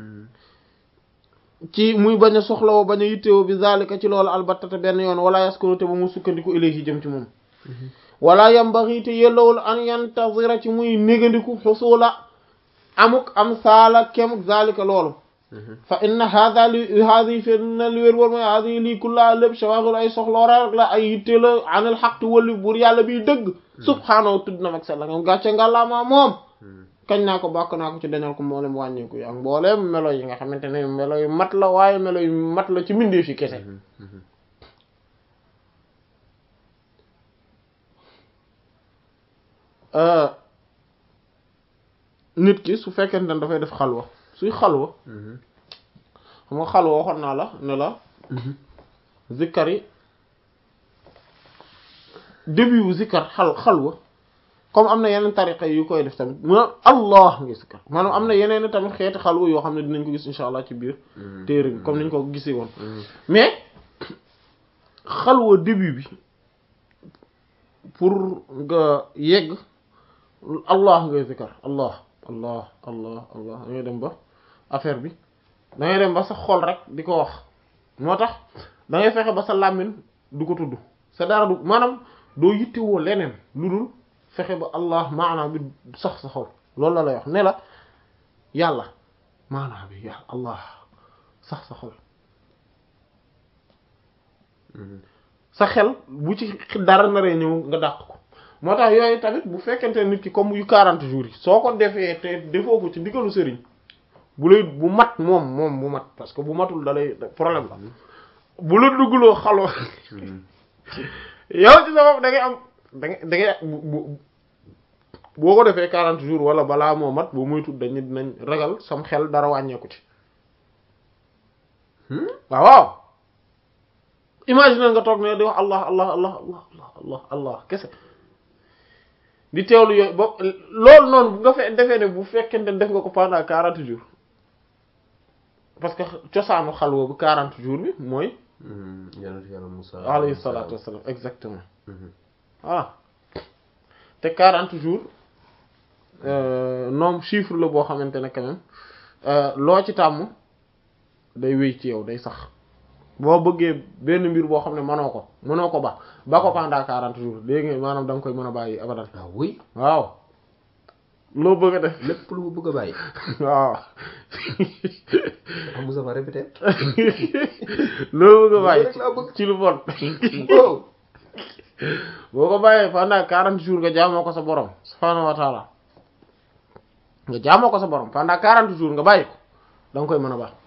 ci muy bañ a soxlawoo bañ a yittewoo bi zalika ci loolu albattata benn yoon wala yaskunu te ba mu sukkandiku ilayhi jëm ci moom wala yambaxi te yellowul an yantazira ci muy négandiku xusula amuk am saala kemuk zalika loolu fa inna hada li hadi fi na li wér wóor mooy hadi lii kullaa lépp shawaghil ay soxloora rek la ay yitte la anil xaq wali buur yàlla biy dëgg subhaanahu tudd na mag sella ngam gàcce ngàllaamaa moom kañ naa ko bàkk naa ko ci dañal ko mboolem wàññeeku yi ak mboolem melo yi nga xamante ne melo yu mat la waaye melo yu mat la ci mbindee fi kese nit ki su fekkente ne dafay def xalwa suy xalwa xam nga xalwa waxoon naa la ne la zikkar yi début bu zikkar xal xalwa comme am na yeneen tariqa yu koy def tamit ma allah ngay zikkar maanaam am na yeneen tamit xeeti xalwa yoo xam ne dinañ ko gis insha allah ci biir téere bi comme niñ ko gisee woon mais xalwa début bi pour nga yegg allah ngay zikkar allah allah allah allah da ngay dem ba affaire bi da ngay dem ba sa xol rek di ko wax moo tax da ngay fexe ba sa làmmiñ du ko tudd sa dara du maanaam doo yittewoo leneen lu dul fexe ba allah maanaam bi sax sa xol loolu la lay wax ne la yàlla maanaam bi yàlla allah sax sa xol sa xel bu ci dara naree ñëw nga dàq ko moo tax yooyu tamit bu fekkente nit ki comme yu quarante jours yi soo ko defee te defoo ko ci ndigalu sëriñ bu lay bu mat moom moom bu mat parce que bu matul da lay problème la bu la duggloo xalwa yow ci sa bopp da ngay am da ngay da ngay bu boo ko defee quarante jours wala balaa moo mat boo muy tudd dañu dinañ ragal sam xel dara wàññeeku ci waaw waaw imagine nga toog ne di wax allah allah allah allah allah allah allah kese di teewlu yooyu ba loolu noonu bu nga fe defee ne bu fekkente def nga ko pendant quarante jours parce que cosaanu xalwa bu quarante jours bi mooy yonent yàlla Musaa alayhi salaatu wassalaam exactement voilà te quarante jours noom chiffre la boo xamante ne quand même loo ci tàmm day wéy ci yow day sax boo bëggee benn mbir boo xam ne mënoo ko mënoo ko ba ba ko pendant quarante jours léegi nga maanaam da nga koy mën a bàyyi abadan ah oui waaw loo bëgg a def lépp lu mu bëgg a bàyyi waaw am Musaa fa répété loo bëgg a bàyyi ci lu bon boo ko bàyyee pendant quarante jours nga jaamoo ko sa borom subhaanahu wa taala nga jaamoo ko sa borom pendant quarante jours nga bàyyi ko da nga koy mën a baax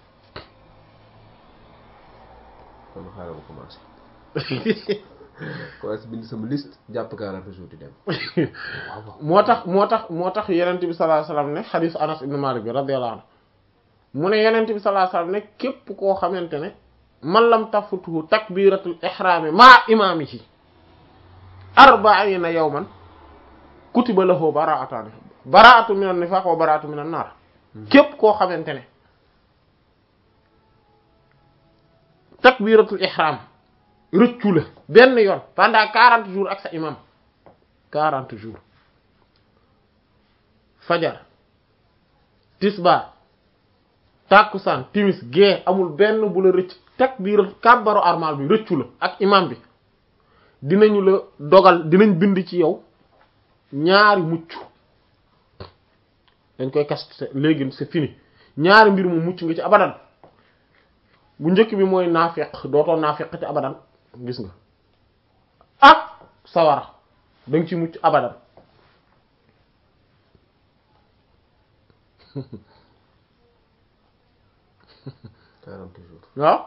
kon xaaral ma commencé commencé bind sama liste jàpp quarante jours di dem moo tax moo tax moo tax yenent bi sallallahu alayhi wasallam ne xadiis Anas ibn Malik bi radiyallahu anhu mu ne yenent bi sallallahu alayhi wasallam ne képp koo xamante ne man lam tafutuhu takbiratul ihraami maa imaamihi arba'iina yawman kutiba lahu bara'atan bara'atu minan nifaaq wa bara'atu minan naar képp koo xamante ne takbiratul ihram rëccu la benn yoon pendant quarante jours ak sa imam quarante jours fajar tisbaar tàkkusaan timis gee amul benn bu la rëcc takbiir kàbbaru armal bi rëccu la ak imam bi dinañu la dogal dinañ bind ci yow ñaari mucc dañ koy kas léegi c'est fini ñaari mbir mu mucc nga ci abadan bu njëkk bi mooy naafeq dootoo naafeq ci abadan gis nga ak sawara danga ci mucc abadan quarante jours waaw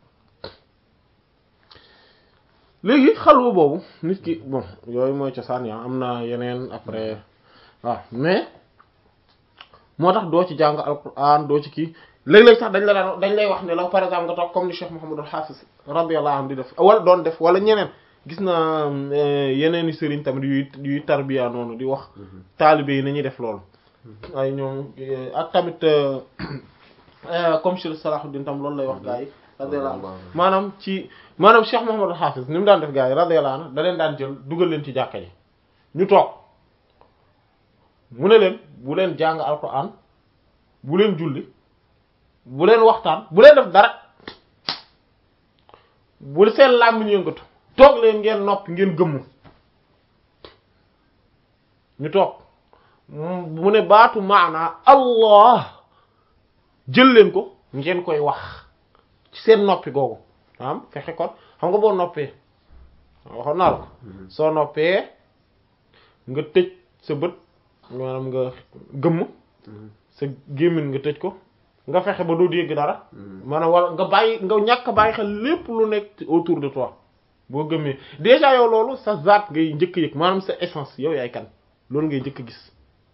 léegi xalwa boobu nit ki bon yooyu mooy cosaan yaa am na yeneen après waaw mais moo tax doo ci jàng alquran doo ci kii léeg-léeg sax dañ la daan dañ lay wax ne la par exemple nga toog comme ni Cheikh Mouhamadul Hafiz radiyallahu anhu di def wala doon def wala ñeneen gis na yeneen i sëriñ tamit yuy yuy tarbiya noonu di wax taalibe yi nañuy def loolu ay ñoom ak tamit comme Cheikh Salahuddin tam loolu lay wax gaa yi radiyallahu anhu maanaam ci maanaam Cheikh Mouhamadul Hafiz ni mu daan def gaa yi radiyallahu anhu da leen daan jël dugal leen ci jàkka yi ñu toog mu ne leen bu leen jàng alquran bu leen julli bu leen waxtaan bu leen def dara bu seen làmmiñ yëngatu toog leen ngeen noppi ngeen gëmmu ñu toog mu ne baatu maanaa allah jël leen ko ngeen koy wax ci seen noppi googu am fexe kon xam nga boo noppee waxoon naa la ko soo noppee nga tëj sa bët maanaam nga gëmm sa gémmiñ nga tëj ko nga fexe ba doo dégg dara maanaam wala nga bàyyi nga ñàkk bàyyi xel lépp lu nekk autour de toi boo gëmmee déjà yow loolu sa zaat ngay njëkk yëg maanaam sa essence yow yaay kan loolu ngay njëkk gis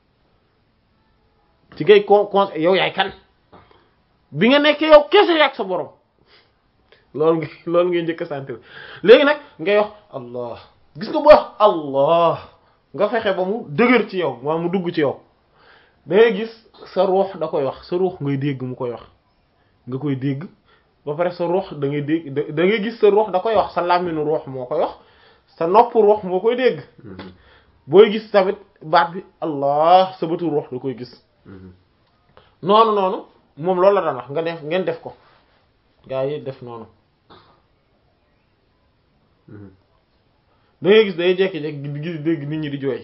ci ngay con con yow yaay kan bi nga nekkee yow kese yàgg sa borom loolu nga loolu ngay njëkk sentir léegi nag ngay wax allah gis nga boo wax allah nga fexe ba mu dëgër ci yow maa mu dugg ci yow da ngay gis sa ruux da koy wax sa ruux ngay dégg mu koy wax nga koy dégg ba pare sa ruux da ngay dégg da ngay gis sa ruux da koy wax sa làmminu ruux moo koy wax sa nopp ruux moo koy dégg booy gis tamit baat bi allah sa bëtu ruux da koy gis noonu noonu moom loolu la daan wax nga def ngeen def ko gaa yi def noonu da ngay gis day jekki-jekki di gis dégg nit ñi di jooy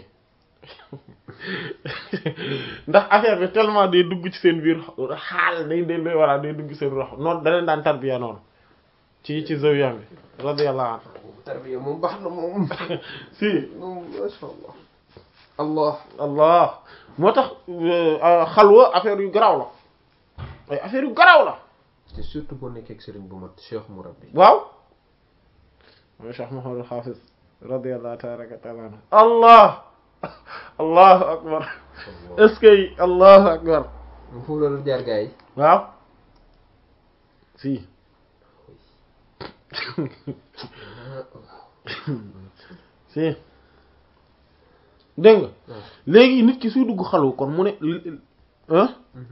ndax affaire bi tellement day dugg ci seen biir xaal day day walla day dugg seen rox noonu da leen daan tarbiya noonu ci ci zawiyam bi radiyallahu anhu tarbiya moom baax na moom si moom masha Allah allah allah moo tax xalwa affaire yu garaaw la ay affaire yu garaaw la te surtout boo nekkee ak sëriñ bu mat Cheikh Mourabbi waaw mooy Cheikh Mouhamadul Hafiz radiyallahu ta'ala anhu allah allahu akbar est-ce que allahu akbar mu foofu la doon jaar gaa yi waaw si si dégg nga léegi nit ki suy dugg xalwa kon mu ne ah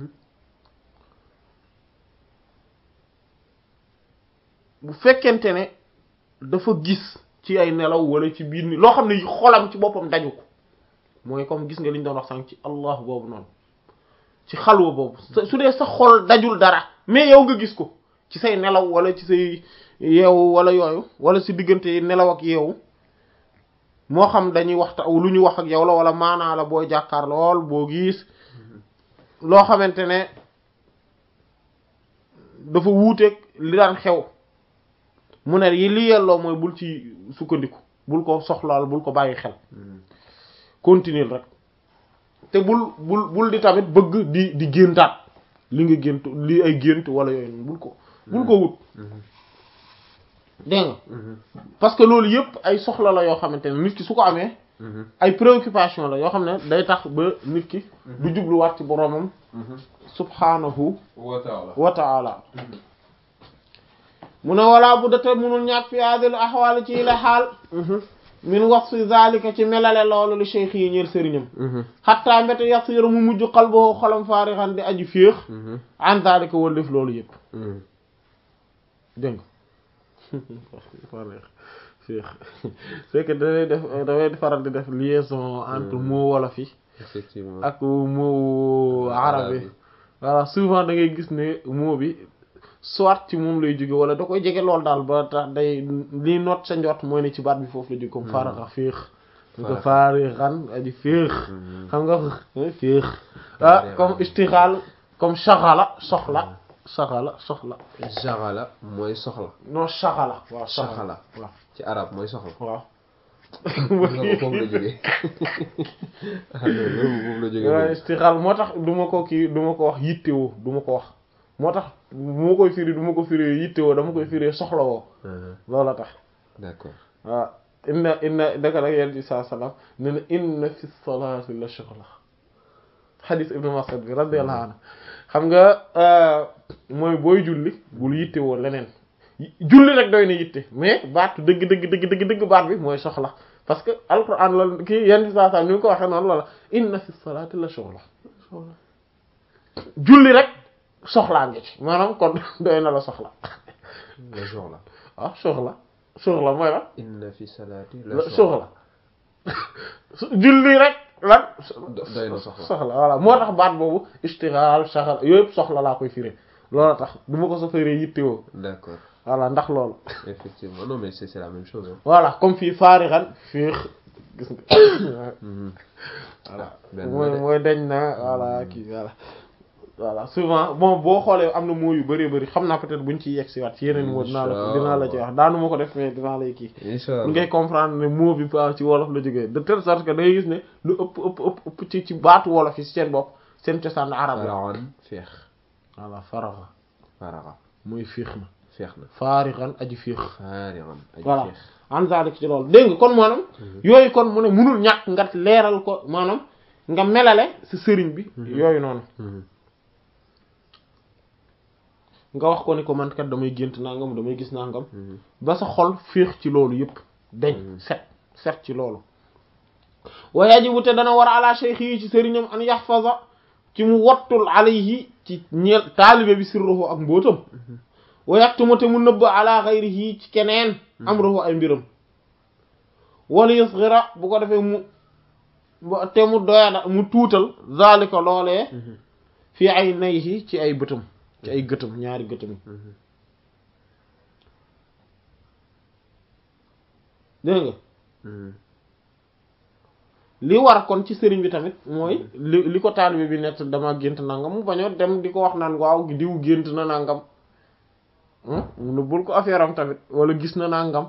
bu fekkente ne dafa gis ci ay nelaw wala ci biir ni loo xam ne xolam ci boppam daju ko mooy comme gis nga li ñu doon wax sànq ci allah boobu noonu ci xalwa boobu su dee sa xol dajul dara mais yow nga gis ko ci say nelaw wala ci say yeewu wala yooyu wala si diggante nelaw ak yeewu moo xam dañuy waxta lu ñu wax ak yow la wala maanaa la booy jàkkaar lool boo gis loo xamante ne dafa wuuteeg li daan xew mu ne yi li yelloo mooy bul ci sukkandiku bul ko soxlaal bul ko bàyyi xel continuer rek te bul bul bul di tamit bëgg di di géntaat li nga gént li ay gént wala yooyu bul ko bul ko wut dégg nga parce que loolu yëpp ay soxla la yoo xamante ne nit ki su ko amee ay préoccupation la yoo xam ne day tax ba nit ki du jubluwaat ci boromam subhanahu wa ta'ala mu ne walaa bu date munul ñàkk fi hadil ahwal ci la xaal min wasfi zalika ci melale loolu li cheikh yi ñeel sëriñam xattaa mbéte yasiru mu mujj qalbuhu xolam faarixan di aji féex an zalika wal def loolu yëpp dégg nga féex c'est que dafay def dafay faral di def liaison entre mot wolof yi effectivement ak mot arabe voilà souvent da ngay gis ne moo bi soit ci moom lay jóge wala da koy jege lool daal ba tax day li noot sa njot mooy ne ci baat bi foofu la jóge comme faraxa féex ñu ko faari xan aji féex xam nga féex ah comme istixaal comme saxala soxla saxala soxla saxala mooy soxla non saxala waaw saxala waaw ci arab mooy soxla waaw foofu la jógee foofu la jógee waaw istixaal moo tax du ma ko kii du ma ko wax yittewoo du ma ko wax moo tax bu ma koy firi du ma ko firi yittewoo dama koy firi soxla woo loolu la tax d'accord waaw inna inna daka nag yent bi saa sallam ne na inna fi salaati la shughla xadis ibnu Mas'ud bi radiyallahu anhu xam nga mooy booy julli bul yittewoo leneen julli rek doy na yitte mais baatu dëgg dëgg dëgg dëgg dëgg baat bi mooy soxla parce que alquran loolu kii yent bi saa sallam ni mu ko waxee noonu loola inna fi salaati la shughla julli rek soxlaa ngi ci maanaam kon doy na la soxla la soxla ah soxla soxla mooy la inna fi salaati la soxla julli rek lan doy na soxla soxla voilà moo tax baat boobu istixaal saxal yooyu yëpp soxla laa koy firé loolu tax du ma ko sa firé yittewoo d'accord voilà ndax loolu effectivement non mais c'est c'est la même chose hein. voilà comme fii faarixan fii gis nga voilà mooy mooy dañ na voilà kii voilà voilà souvent bon boo xoolee am na moo yu bari bari xam naa peut-être buñ ci yegg si waat ci yeneen moo dinaa la dinaa la ci wax daanu ma ko def mais dinaa lay kii inshallah ngay comprendre ne moo bi pa ci wolof la jógee de telle sorte que da ngay gis ne lu ëpp ëpp ëpp ëpp ci ci baatu wolof yi seen bopp seen cosaan arab la faraxan féex voilà faraxa faraxa muy féex na féex na faarixan aji féex faarixan aji voilà féex an zalik ci loolu dégg nga kon maanaam yooyu kon mu ne munul ñàkk nga leeral ko maanaam nga melale ci sëriñ bi yooyu noonu nga wax ko ni ko man kat damay gént nangam damay gis nangam ba sa xol féex ci loolu yëpp dañ set set ci loolu wa yajibu te dana war ala shaykh yi ci sëriñam an yahfaza ci mu wattul alayhi ci ñeel taalibe bi sirruhu ak mbootam wa yaktuma te mu nëbb ala ghayrihi ci keneen amruhu ay mbiram wala yusghira bu ko defee mu te mu doyada mu tuutal zalika loolee fii ay nayhi ci ay bëtam ci ay gëtam ñaari gëtam yi dégg nga li war kon ci sëriñ bi tamit mooy li li ko taalibe bi nett dama gént nangam mu bañoo dem di ko wax naan waaw diw gént na nangam mu nëbbul ko affaire am tamit wala gis na nangam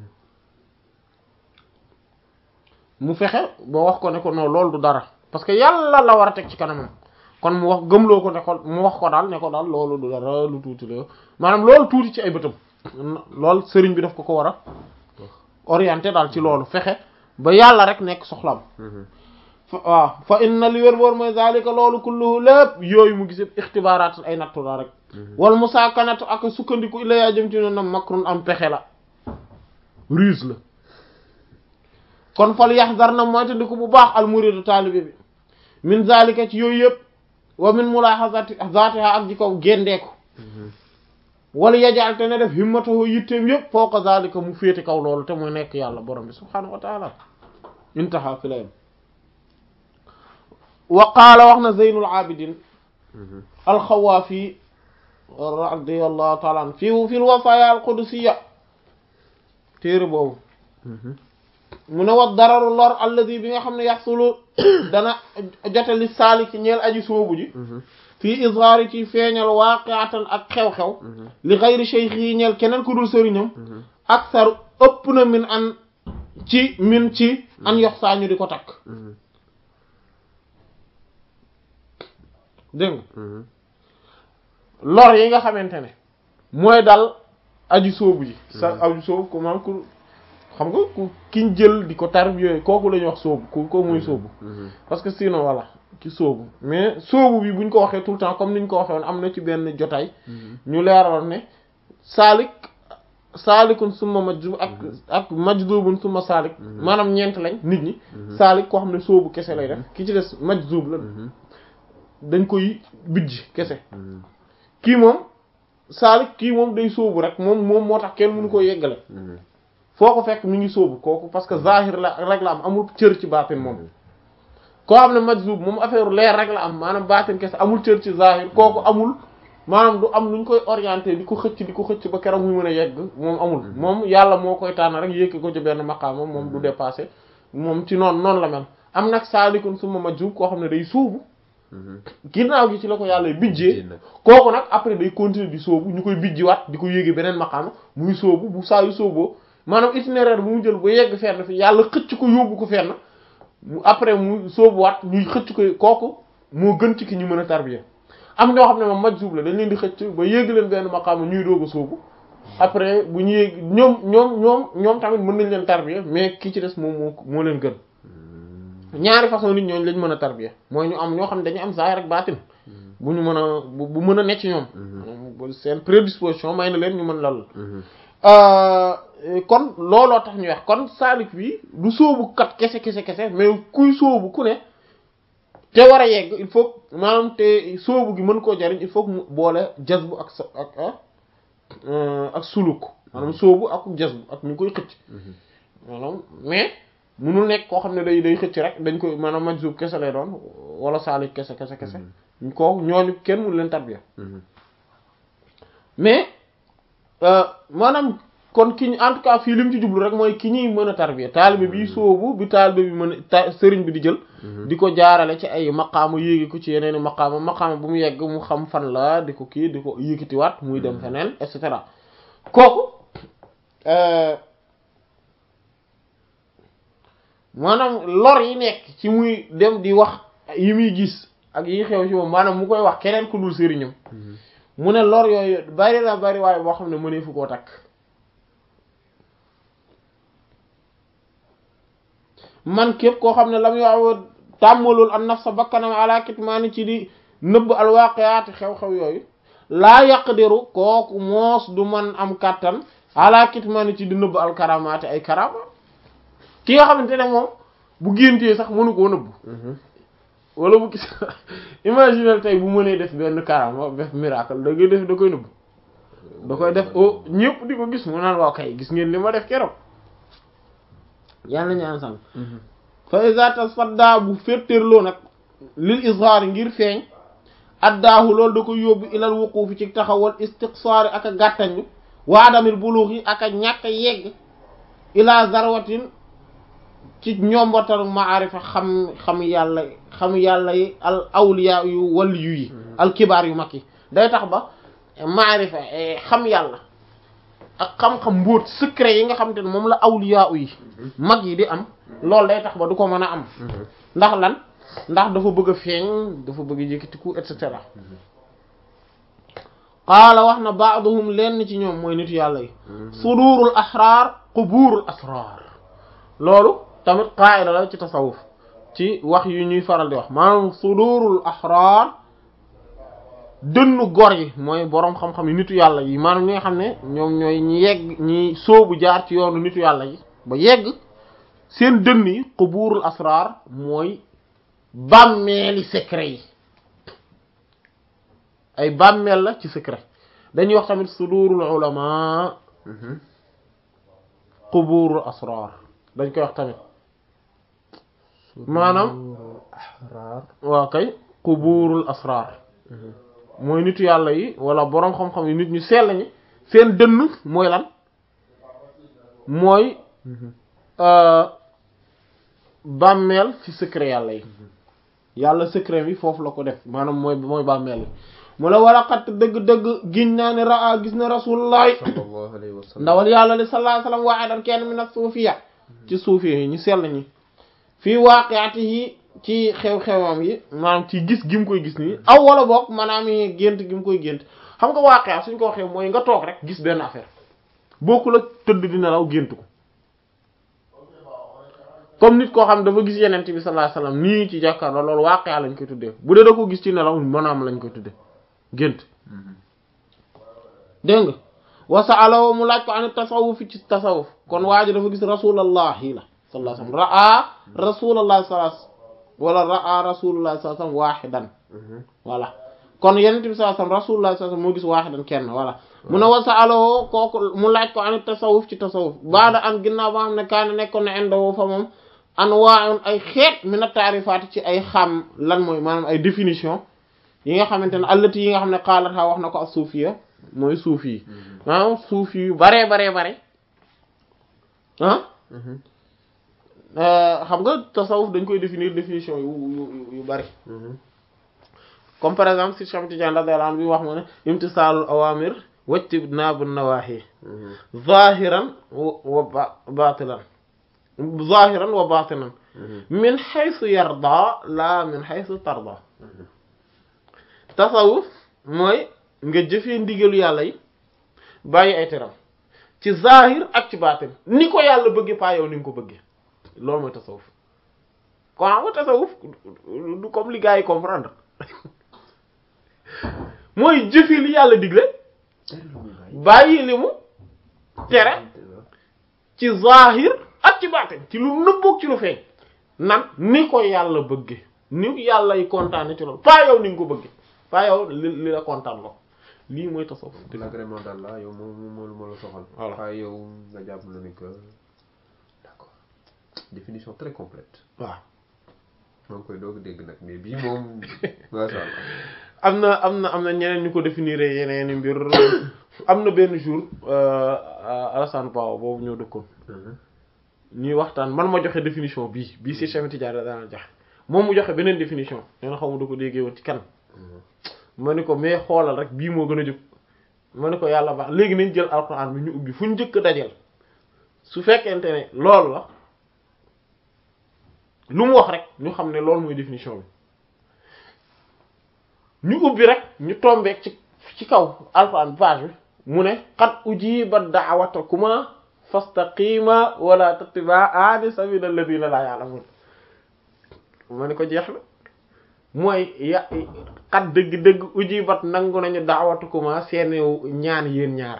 mu fexe ba wax ko ne ko non loolu du dara parce que yàlla la war a teg ci kanamam kon mu wax gëmloo ko ne ko mu wax ko daal ne ko daal loolu du dara lu tuuti la maanaam loolu tuuti ci ay bëtam loolu sëriñ bi daf ko ko war a orienté daal ci loolu fexe ba yàlla rek nekk soxlam waaw fa inna li wér boor mooy zalika loolu kulluhu lépp yooyu mu gis yëpp ixtibaaraat ay nattu la rek wal musaakanatu ak sukkandiku illa yaa jëm ci noonu makrun am pexe la ruse la kon fal yaxzar na moytandiku bu baax al muridu taalibe bi min zalika ci yooyu yëpp wa min mulahazati zaatiha ak ji ko géndeeku wala yajal te ne def himmatahu yitteem yëpp fawqa zalika mu féete kaw loolu te muy nekk yàlla borom bi subhaanahu wa taala intaha fi layam wa qaala wax na zeynul abidin alxawaafi radiyallahu taala an fi fi lwasaaya alqudsiya téere boobu mu ne wa dararu lor alladi bi nga xam ne yaxsulu dana jote li saaliki ñeel aji soobu ji fii izhaari ci feeñal waaqiatan ak xew-xew li xayri shaykh yi ñeel keneen ku dul sëriñam aksaru ëpp na min an ci min ci an yox saa ñu di ko takk dégg nga lor yi nga xamante ne mooy dal aji soobu ji sa aji soobu ko maam ku xam nga ku kiñ jël di ko tarb yooyu kooku la ñuy wax soobu ku ko muy soobu parce que sinon voilà ki soobu mais soobu bi buñ ko waxee tout le temps comme niñ ko waxee woon am na ci benn jotaay ñu leeraloon ne saalik saalikun summa majdub ak ak majdubun summa saalik maanaam ñeent lañ nit ñi saalik koo xam ne soobu kese lay def ki ci des majdub la dañ koy bijj kese kii moom saalik kii moom day soobu rek moom moom moo tax kenn mënu ko yeggale foo ko fekk mi ngi sóobu kooku parce que zahir la rek la am amul cër ci baatin moom koo xam ne majzub moom affaire leer rek la am maanaam baatin kese amul cër ci zahir kooku amul maanaam du am nuñ koy orienté di ko xëcc di ko xëcc ba keroog muy mën a yegg moom amul moom yàlla moo koy tànn rek yékki ko ci benn maqaama moom du dépassé moom ci noonu noonu la mel am nag saalikun summa majzub koo xam ne day sóobu ginnaaw gi ci la ko yàlla bijjee kooku nag après day continuer di sóobu ñu koy bijjiwaat di ko yéegi beneen maqaama muy sóobu bu saa yu sóoboo maanaam itinéraire bu mu jël ba yegg fenn fi yàlla xëcc ko yóbbu ko fenn mu après mu sóobuwaat ñuy xëcc ko kooku moo gën ci ki ñu mën a tarbiya am ñoo xam ne moom majzub la dañ leen di xëcc ba yéeg leen benn maqaama ñuy doog a sóobu après bu ñu yéeg ñoom ñoom ñoom ñoom tamit mën nañ leen tarbiya mais ki ci des moom moo moo leen gën ñaari façon nit ñooñu lañ mën a tarbiya mooy ñu am ñoo xam ne dañu am zahir ak baatin bu ñu mën a bu mën a nekk ci ñoom seen prédisposition may na leen ñu mën lal kon looloo tax ñu wax kon saalik bi du sóobu kat kese kese kese mais kuy sóobu ku ne te war a yegg il faut maanaam te sóobu gi mën koo jariñ il faut que mu boole jazbu ak sa ak ak suluk maanaam sóobu ak jazbu ak ñu koy xëcc maanaam mais munul nekk koo xam ne day day xëcc rek dañ koy maanaam majzub kese lay doon wala saalik kese kese kese kooku ñooñu kenn mënu leen tarbiya mais maanaam kon ki ñu en tout cas fii li mu ci jublu rek mooy ki ñuy mën a tarbiya taalibe bi sóobu bi taalibe bi mën a sëriñ bi di jël di ko jaarale ci ay maqaama yéegi ko ci yeneen i maqaama maqaama bu mu yegg mu xam fan la di ko kii di ko yëkkatiwaat muy dem feneen et cetera kooku maanaam lor yi nekk ci muy dem di wax yi muy gis ak yi xew ci moom maanaam mu koy wax keneen ku dul sëriñam mu ne lor yooyu bari la bari waaye boo xam ne mënee fu koo takk man képp koo xam ne lam yow tàmmalul an nafsa bakkanam ala kitmaani ci di nëbb alwaqiyaati xew-xew yooyu laa yaqdiru kooku moos du man am kàttan ala kitmaani ci di nëbb alkaramaati ay karama ki nga xamante ne moom bu géntee sax mënu koo nëbb wala bu gis imaginer tey bu mënee def benn karama def miracle da ngay def da koy nëbb da koy def o ñëpp di ko gis mu naan waaw kay gis ngeen li ma def keroog yàlla nañu ensemble fa iza tasfadda bu féttéerloo nag lil izhaar ngir feeñ addaahu loolu da ko yóbbu ilal wuquufi ci taxawal istiqsaari ak a gàttañu waadamil buluuxi ak a ñàkk a yegg ila zarwatin ci ñombatal maarifa xam xam yàlla xam yàlla yi al awliya yu waliyu yi al kibaar yu mag yi day tax ba maarifa xam yàlla ak xam-xam mbóot secret yi nga xamante ne moom la awliya yi mag yi di am loolu day tax ba du ko mën a am ndax lan ndax dafa bëgg a feeñ dafa bëgg a yëkkatiku et cetera qaala wax na ba'duhum lenn ci ñoom mooy nitu yàlla yi sudurul ahrar quburul asrar loolu tamit qaa'ida la ci tasawuf ci wax yu ñuy faral di wax maanaam sudurul ahrar dënnu gor yi mooy boroom xam-xam yi nitu yàlla yi maanaam ñi nga xam ne ñoom ñooy ñi yegg ñi sóobu jaar ci yoonu nitu yàlla yi ba yegg seen dënn yi quburul asrar mooy bàmmeeli secret yi ay bàmmeel la ci secret dañuy wax tamit sudurul ulama quburul asrar dañ koy wax tamit maanaam waaw kay quburul asrar mooy nitu yàlla yi wala boroom xam-xam yi nit ñu sell ñi seen dënn mooy lan mooy bàmmeel ci secret yàlla yi yàlla secret bi foofu la ko def maanaam mooy mooy bàmmeel yi mu la war a xatt dëgg-dëgg giñ naa ne raa gis na rasulullah sallallahu alayhi wa sallam ndawal yàlla li sallallahu alayhi wa sallam waaye dan kenn mi nag suufiya ci suufi yi ñu sell ñi fii waaqiati yi ci xew-xewam yi maanaam ci gis gi mu koy gis nii aw wala boog maanaam gént gi mu koy gént xam nga waaqia suñ ko waxee mooy nga toog rek gis benn affaire bokkul ak tëdd di nelaw gént ko comme nit koo xam dafa gis yenent bi sallallahu alayhi wasallam nii ci jàkkaarloo loolu waaqia lañ koy tuddee bu dee da ko gis ci nelaw maanaam lañ koy tuddee gént dégg nga wasa'alahu mu laaj ko an tasawuf ci tasawuf kon waa ji dafa gis rasulallahi la sallallahu alayhi wasallam ra'a rasulallahi sallallahu alayhi wala ra'a rasulullah sallallahu alayhi wasallam waahidan voilà kon yenent bi sallallahu alayhi wasallam rasulullah sallallahu alayhi wasallam moo gis waahidan kenn voilà mu ne wasa'alahu kooku mu laaj ko an tasawuf ci tasawuf baada an ginnaaw ba xam ne kaana nekkoon na indoo fa moom anwaa'un ay xeet min at-ta'rifaat ci ay xam lan mooy maanaam ay définition yi nga xamante ne allati yi nga xam ne xaalataa wax na ko as-suufiya mooy suufi yi maanaam suufi yu baree baree bare ah xam nga tasawuf dañ koy définir définition yu yu yu bari comme par exemple si Cheikh Tidiane radiyallahu anhu bi wax ma ne imtisaalul awaamir wajtinaabu nawaahi zaahiran wa baatinan zaahiran wa baatinan min haythu yarda la min haythu tarda tasawuf mooy nga jëfee ndigalu yàlla yi bàyyi ay teram ci zahir ak ci baatin ni ko yàlla bëggee pas yow ni nga ko bëggee loolu mooy tasawuf kon xam nga tasawuf du comme li gars yi comprendre mooy jëfee li yàlla digle bàyyi li mu tere ci zahir ak ci baatin ci lu nëbboog ci lu feeñ nan ni ko yàlla bëggee ni yàlla yi kontaane ci loolu pas yow ni nga ko bëggee pas yow li li la kontaan loo lii mooy tasawuf l'agrément d'Allah yow moo moo moo la soxal. voilà pas yow nga jàpp na ni que d'accord définition très complète. waaw. maa ngi koy doog dégg nag mais bii moom macha allah. am na am na am na ñeneen ñu ko définir yeneen i mbir am na benn jour Alassane Ba boobu ñoo dëkkoon. ñuy waxtaan man ma joxe définition bii bii si Cheikh Tidiane daan joxe moom mu joxe beneen définition nee na xaw ma du ko déggee woon ci kan. ma ni ko mais xoolal rek bii moo gën a jóg ma ni ko yàlla baax léegi nañ jël alxuraan bi ñu ubbi fu ñu njëkk dajal su fekkente ne loolu la lu mu wax rek ñu xam ne loolu mooy définition bi ñu ubbi rek ñu tombeek ci ci kaw alxuraan bi page bi mu ne qad ujibat da'watukuma fastaqima wala tattabi'ani sabila alladhina la ya'lamun ma ni ko jeex na mooy ya xat dëgg-dëgg ujibat nangu nañu da'watukuma seeni ñaan yéen ñaar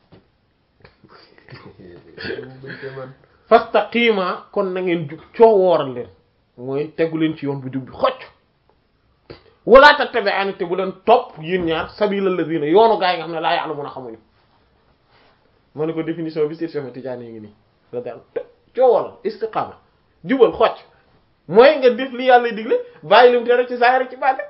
fastaqima kon na ngeen jub coo wooral leen mooy tegu leen ci yoon bu jub bi xocc wala tattabi'ani te bu leen topp yéen ñaar sabila alladhina yoonu gaa yi nga xam ne laa ya'lamuna xamuñu ma ne ko définition bi si Cheikh Tidiane ngi nii la daal coo wooral istiqama jubal xocc mooy nga def li yàlla digle bàyyi lim tere ci saa rek ci bàtte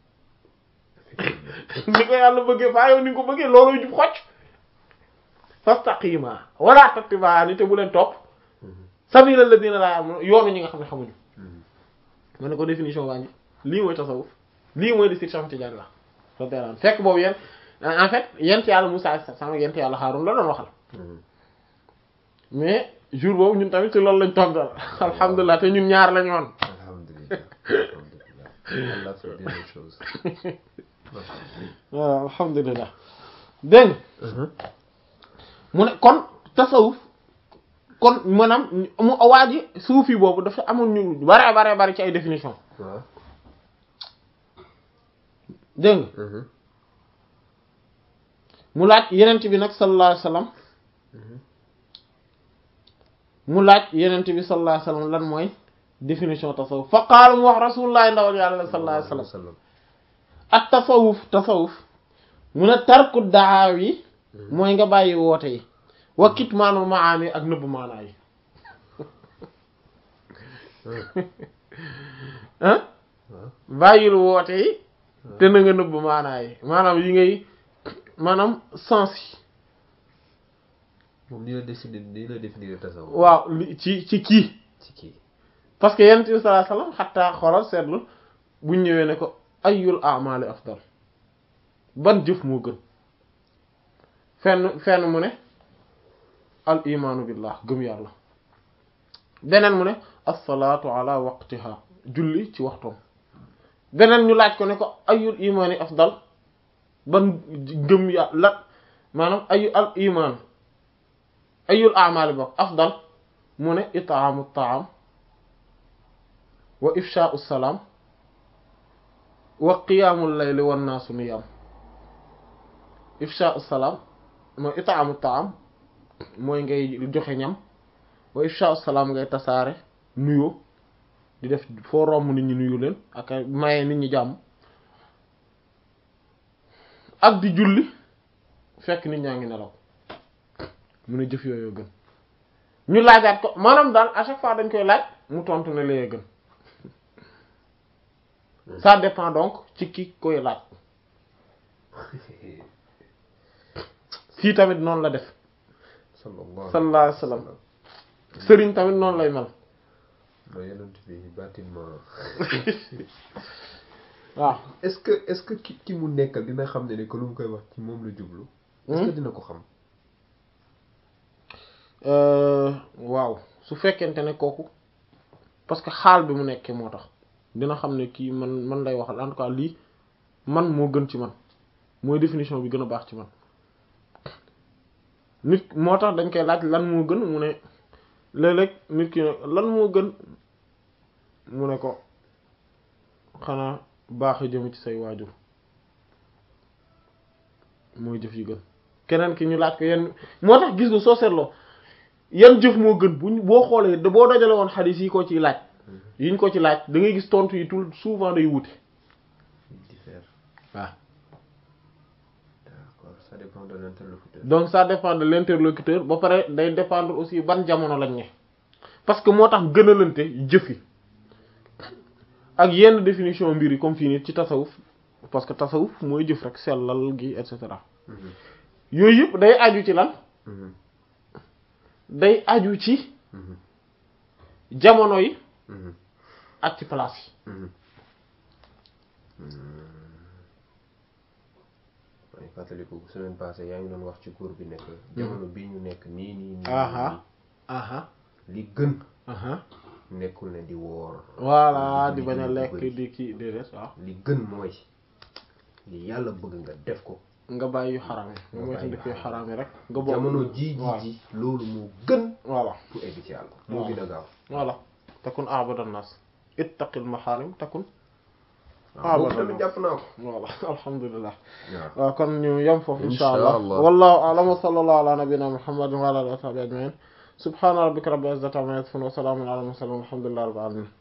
ni ko yàlla bëggee faa yow ni nga ko bëggee looloo jub xocc fastaqima wala tattabi'ani te bu leen topp sabila alladhina laa ya'lamun yoonu ñi nga xam ne xamuñu ma ne ko définition waa ngi lii mooy tasawuf lii mooy di si Cheikh Tidiane la radiyallahu anhu fekk boobu yéen en fait yent yàlla Musaa sama yent yàlla Haarun la doon waxal mais jour boobu ñun tamit ci loolu lañ toog dal alhamdulilah te ñun ñaar lañu woon. alhamdulilah alhamdulilah Allah fait bien les choses. waaw alhamdulilah dégg mu ne kon tasawuf kon maanaam mu waa ji suufi boobu dafa amoon ñu bare bare bare ci ay définition waaw dégg nga mu laaj yenent bi nag sallallahu alayhi wasallam mu laaj yenent bi sallallahu alayhi wasallam lan mooy définition tasawuf fa qaala mu wax rasulullah ndawal yàlla sallallahu alayhi wasallam ak tasawuf tasawuf mu ne tarku daaw yi mooy nga bàyyi woote yi wa kitmaanul maani ak nëbbu maanaa yi ah bàyyil woote yi te na nga nëbbu maanaa yi maanaam yi ngay maanaam sens yi moom ni la définir ni la définir tasawuf waaw li ci ci kii ci kii parce que yonent bi sallallahu alayhi wasallam xataa xoolal seetlu buñ ñëwee ne ko ayyul a'mali afdal ban jëf moo gën fenn fenn mu ne al imaanu billah gëm yàlla beneen mu ne as-salaatu ala waqtiha julli ci waxtoom beneen ñu laaj ko ne ko ayyul imaani afdal ban gëm yàlla maanaam ayu al iman ayul a'mali bokk afdal mu ne it'aamu ta'am wa ifsha'u salaam wa qiyaamul layli wan naasu niyaam ifsha'u salaam mooy it'aamu ta'am mooy ngay joxe ñam wa ifsha'u salaam ngay tasaare nuyoo di def foo romb nit ñi nuyu leen ak maye nit ñi jàmm ak di julli fekk nit ñaa ngi nelaw mu ne jëf yooyu gën ñu laajaat ko maanaam daal à chaque fois dañ koy laaj mu tontu ne lee gën ça dépend donc ci ki koy laaj fii tamit noonu la def sallallahu alayhi wa sallam sëriñ tamit noonu lay mel ma yenent bi bâtiment waaw est-ce que est-ce que ki ki mu nekkal dina xam ne ni que lu mu koy wax ci moom la jublu est-ce que dina ko xam waaw su fekkente ne kooku parce que xaal bi mu nekkee moo tax dina xam ne kii man man lay waxal en tout cas lii man moo gën ci man mooy définition bi gën a baax ci man nit moo tax dañ koy laaj lan moo gën mu ne léeg-léeg nit ki lan moo gën mu ne ko xanaa baax a jëm ci say waajur mooy jëf yi gën keneen ki ñu laaj ko yenn moo tax gis nga soo seetloo yan jëf moo gën buñ boo xoolee boo dajale woon xadiis yi ko ci laaj yiñ ko ci laaj da ngay gis tontu yi tout souvent day wute waaw d'accord ça dépend de l'interlocuteur donc ça dépend de l'interlocuteur ba pare day dépendre aussi ban jamono lañ ne parce que moo tax gënalante jëf yi ak yenn définition mbir yi comme fii nii ci tasawuf parce que tasawuf mooy jëf rek sellal gi et cetera yooyu yëpp day aju ci lan day aju ci jamono yi ak ci place yi may fàttaliku semaine passée yaa ngi doon wax ci cours bi nekk jamono bii ñu nekk nii nii nii aha aha li gën aha nekkul ne di woor voilà di bañ a lekk di kii déedéet waaw li gën mooy li yàlla bëgg nga def ko nga bàyyi yu xaraam yi nga mooy tandi koy xaraam yi rek nga bokk jamono ji ji ji loolu moo gën voilà pour egg ci yàlla moo gën a gaaw voilà takun a'badan nas ittaqil maharim takun waaw tamit jàpp naa ko voilà alhamdulilah waaw kon ñu yem foofu insha allah wallahu a'lam wa sallallahu ala nabiyyina muhammadin wa ala alihi wa sahbihi ajma'in subhana rabbika rabbil izzati amma yasifun wa salamun ala al mursalin walhamdulillahi rabbil alamin